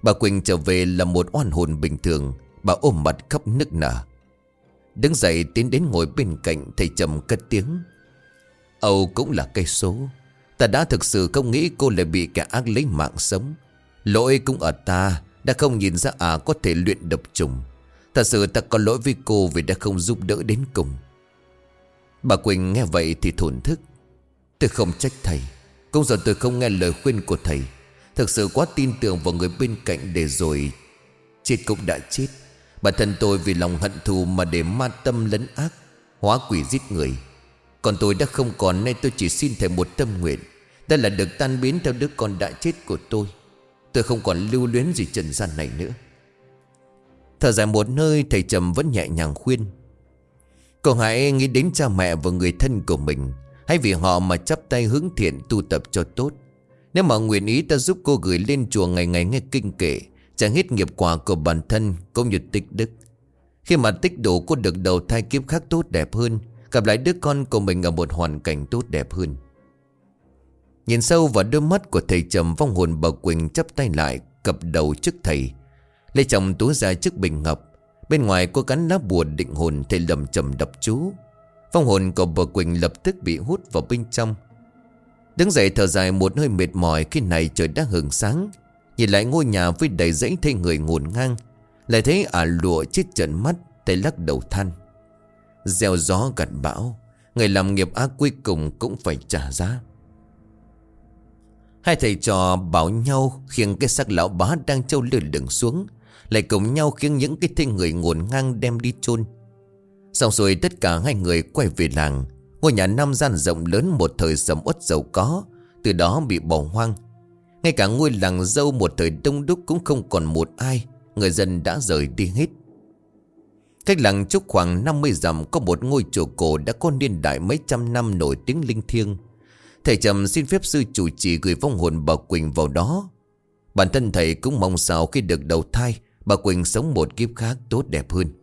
[SPEAKER 1] Bà Quỳnh trở về là một oan hồn bình thường. Bà ôm mặt khóc nức nở. Đứng dậy tiến đến ngồi bên cạnh, thầy Trầm cất tiếng: Âu cũng là cây số. Ta đã thực sự không nghĩ cô lại bị kẻ ác lấy mạng sống. Lỗi cũng ở ta, đã không nhìn ra có thể luyện độc trùng. Thật sự ta có lỗi với cô vì đã không giúp đỡ đến cùng. Bà Quỳnh nghe vậy thì thổn thức: Tôi không trách thầy, cũng do tôi không nghe lời khuyên của thầy. Thực sự quá tin tưởng vào người bên cạnh để rồi chết cũng đã chết. Bản thân tôi vì lòng hận thù mà để ma tâm lấn ác, hóa quỷ giết người. Còn tôi đã không còn, nay tôi chỉ xin thầy một tâm nguyện, đó là được tan biến theo đứa con đã chết của tôi. Tôi không còn lưu luyến gì trần gian này nữa. Thở dài một nơi, thầy Trầm vẫn nhẹ nhàng khuyên: Cậu hãy nghĩ đến cha mẹ và người thân của mình. Hãy vì họ mà chắp tay hướng thiện tu tập cho tốt. Nếu mà nguyện ý, ta giúp cô gửi lên chùa ngày ngày nghe kinh kệ, trả hết nghiệp quả của bản thân cũng như tích đức. Khi mà tích đủ, cô được đầu thai kiếp khác tốt đẹp hơn, gặp lại đứa con của mình ở một hoàn cảnh tốt đẹp hơn. Nhìn sâu vào đôi mắt của thầy Trầm, vong hồn bà Quỳnh chắp tay lại, cập đầu trước thầy, lấy chồng túi ra trước bình ngọc. Bên ngoài có gắn lá bùa định hồn. Thầy lẩm chẩm đọc chú. Vong hồn của bà Quỳnh lập tức bị hút vào bên trong. Đứng dậy thở dài một hơi mệt mỏi. Khi này trời đã hừng sáng, nhìn lại ngôi nhà với đầy dãy thây người ngổn ngang, lại thấy lụa chết trợn mắt. Thầy lắc đầu than: Gieo gió gặt bão, người làm nghiệp ác cuối cùng cũng phải trả giá. Hai thầy trò bảo nhau khiêng cái xác lão bá đang trâu lơ lửng xuống, lại cùng nhau khiêng những cái thây người ngổn ngang đem đi chôn. Xong rồi tất cả hai người quay về làng. Ngôi nhà 5 gian rộng lớn một thời sầm uất giàu có, từ đó bị bỏ hoang. Ngay cả ngôi làng dâu một thời đông đúc cũng không còn một ai. Người dân đã rời đi hết. Cách làng Trúc khoảng 50 dặm có một ngôi chùa cổ đã có niên đại mấy trăm năm, nổi tiếng linh thiêng. Thầy Trầm xin phép sư chủ trì gửi vong hồn bà Quỳnh vào đó. Bản thân thầy cũng mong sao khi được đầu thai, bà Quỳnh sống một kiếp khác tốt đẹp hơn.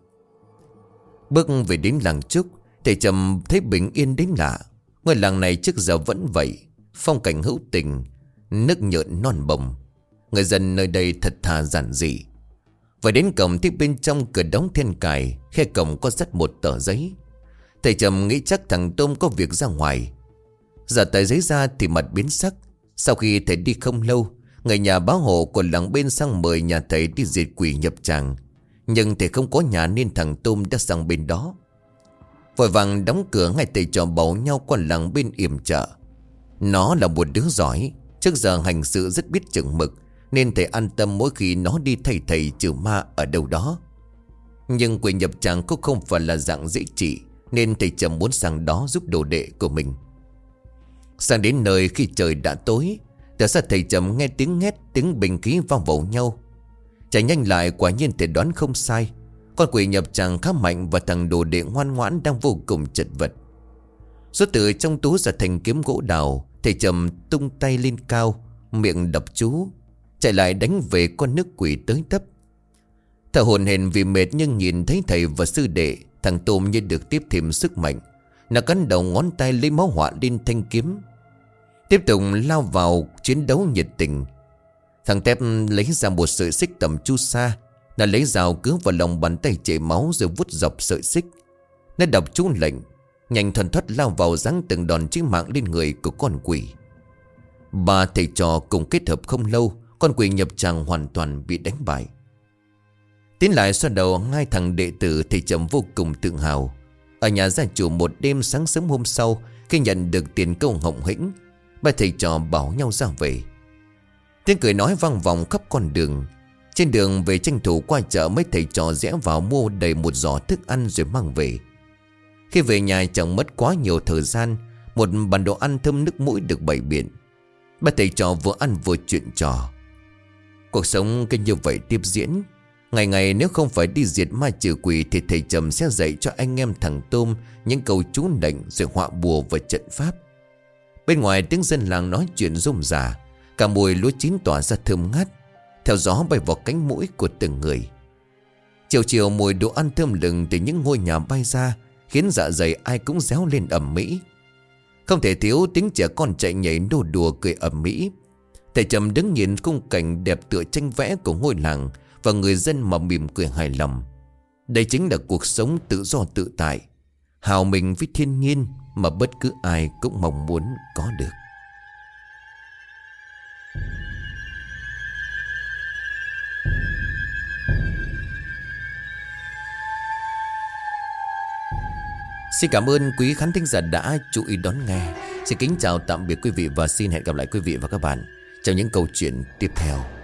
[SPEAKER 1] Bước về đến làng Trúc, thầy Trầm thấy bình yên đến lạ. Ngôi làng này trước giờ vẫn vậy, phong cảnh hữu tình, nước nhợn non bồng. Người dân nơi đây thật thà giản dị. Và đến cổng thì bên trong cửa đóng then cài, khe cổng có dắt một tờ giấy. Thầy Trầm nghĩ chắc thằng Tôm có việc ra ngoài. Giờ tờ giấy ra thì mặt biến sắc. Sau khi thầy đi không lâu, người nhà báo hộ của làng bên sang mời nhà thầy đi diệt quỷ nhập tràng. Nhưng thầy không có nhà nên thằng Tôm đã sang bên đó. Vội vàng đóng cửa, ngay thầy trò bảo nhau qua làng bên yểm trợ. Nó là một đứa giỏi, trước giờ hành sự rất biết chừng mực, nên thầy an tâm mỗi khi nó đi thay thầy trừ ma ở đâu đó. Nhưng quỷ nhập tràng cũng không phải là dạng dễ trị, nên thầy Trầm muốn sang đó giúp đồ đệ của mình. Sang đến nơi khi trời đã tối, từ xa thầy Trầm nghe tiếng hét, tiếng bình khí vang vào nhau. Chạy nhanh lại, quả nhiên thầy đoán không sai. Con quỷ nhập tràng khá mạnh và thằng đồ đệ ngoan ngoãn đang vô cùng chật vật. Rút từ trong túi ra thành kiếm gỗ đào, thầy Trầm tung tay lên cao, miệng đọc chú, chạy lại đánh về con nước quỷ tới tấp. Thở hổn hển vì mệt, nhưng nhìn thấy thầy và sư đệ, thằng Tôm như được tiếp thêm sức mạnh. Nó cắn đầu ngón tay lấy máu họa lên thanh kiếm, tiếp tục lao vào chiến đấu nhiệt tình. Thằng Tép lấy ra một sợi xích tầm chu sa. Nó lấy dao cứa vào lòng bàn tay chảy máu rồi vút dọc sợi xích. Nó đọc chú lệnh, nhanh thuần thoát lao vào giáng từng đòn chí mạng lên người của con quỷ. Ba thầy trò cùng kết hợp không lâu, con quỷ nhập tràng hoàn toàn bị đánh bại. Tiến lại xoa đầu hai thằng đệ tử, thầy Trầm vô cùng tự hào. Ở nhà gia chủ một đêm, sáng sớm hôm sau, khi nhận được tiền công hồng hĩnh, ba thầy trò bảo nhau ra về. Tiếng cười nói vang vọng khắp con đường. Trên đường về tranh thủ qua chợ, mấy thầy trò rẽ vào mua đầy một giỏ thức ăn rồi mang về. Khi về nhà chẳng mất quá nhiều thời gian, một bàn đồ ăn thơm nước mũi được bày biện. Ba thầy trò vừa ăn vừa chuyện trò. Cuộc sống cứ như vậy tiếp diễn. Ngày ngày nếu không phải đi diệt ma trừ quỷ thì thầy Trầm sẽ dạy cho anh em thằng Tôm những câu chú lệnh rồi họa bùa và trận pháp. Bên ngoài tiếng dân làng nói chuyện rôm rả, cả mùi lúa chín tỏa ra thơm ngát, theo gió bay vào cánh mũi của từng người. Chiều chiều mùi đồ ăn thơm lừng từ những ngôi nhà bay ra, khiến dạ dày ai cũng réo lên ầm mỹ. Không thể thiếu tiếng trẻ con chạy nhảy nô đùa cười ầm mỹ. Thầy Trầm đứng nhìn khung cảnh đẹp tựa tranh vẽ của ngôi làng và người dân mà mỉm cười hài lòng. Đây chính là cuộc sống tự do tự tại, hào mình với thiên nhiên mà bất cứ ai cũng mong muốn có được. Xin cảm ơn quý khán thính giả đã chú ý đón nghe. Xin kính chào tạm biệt quý vị và xin hẹn gặp lại quý vị và các bạn trong những câu chuyện tiếp theo.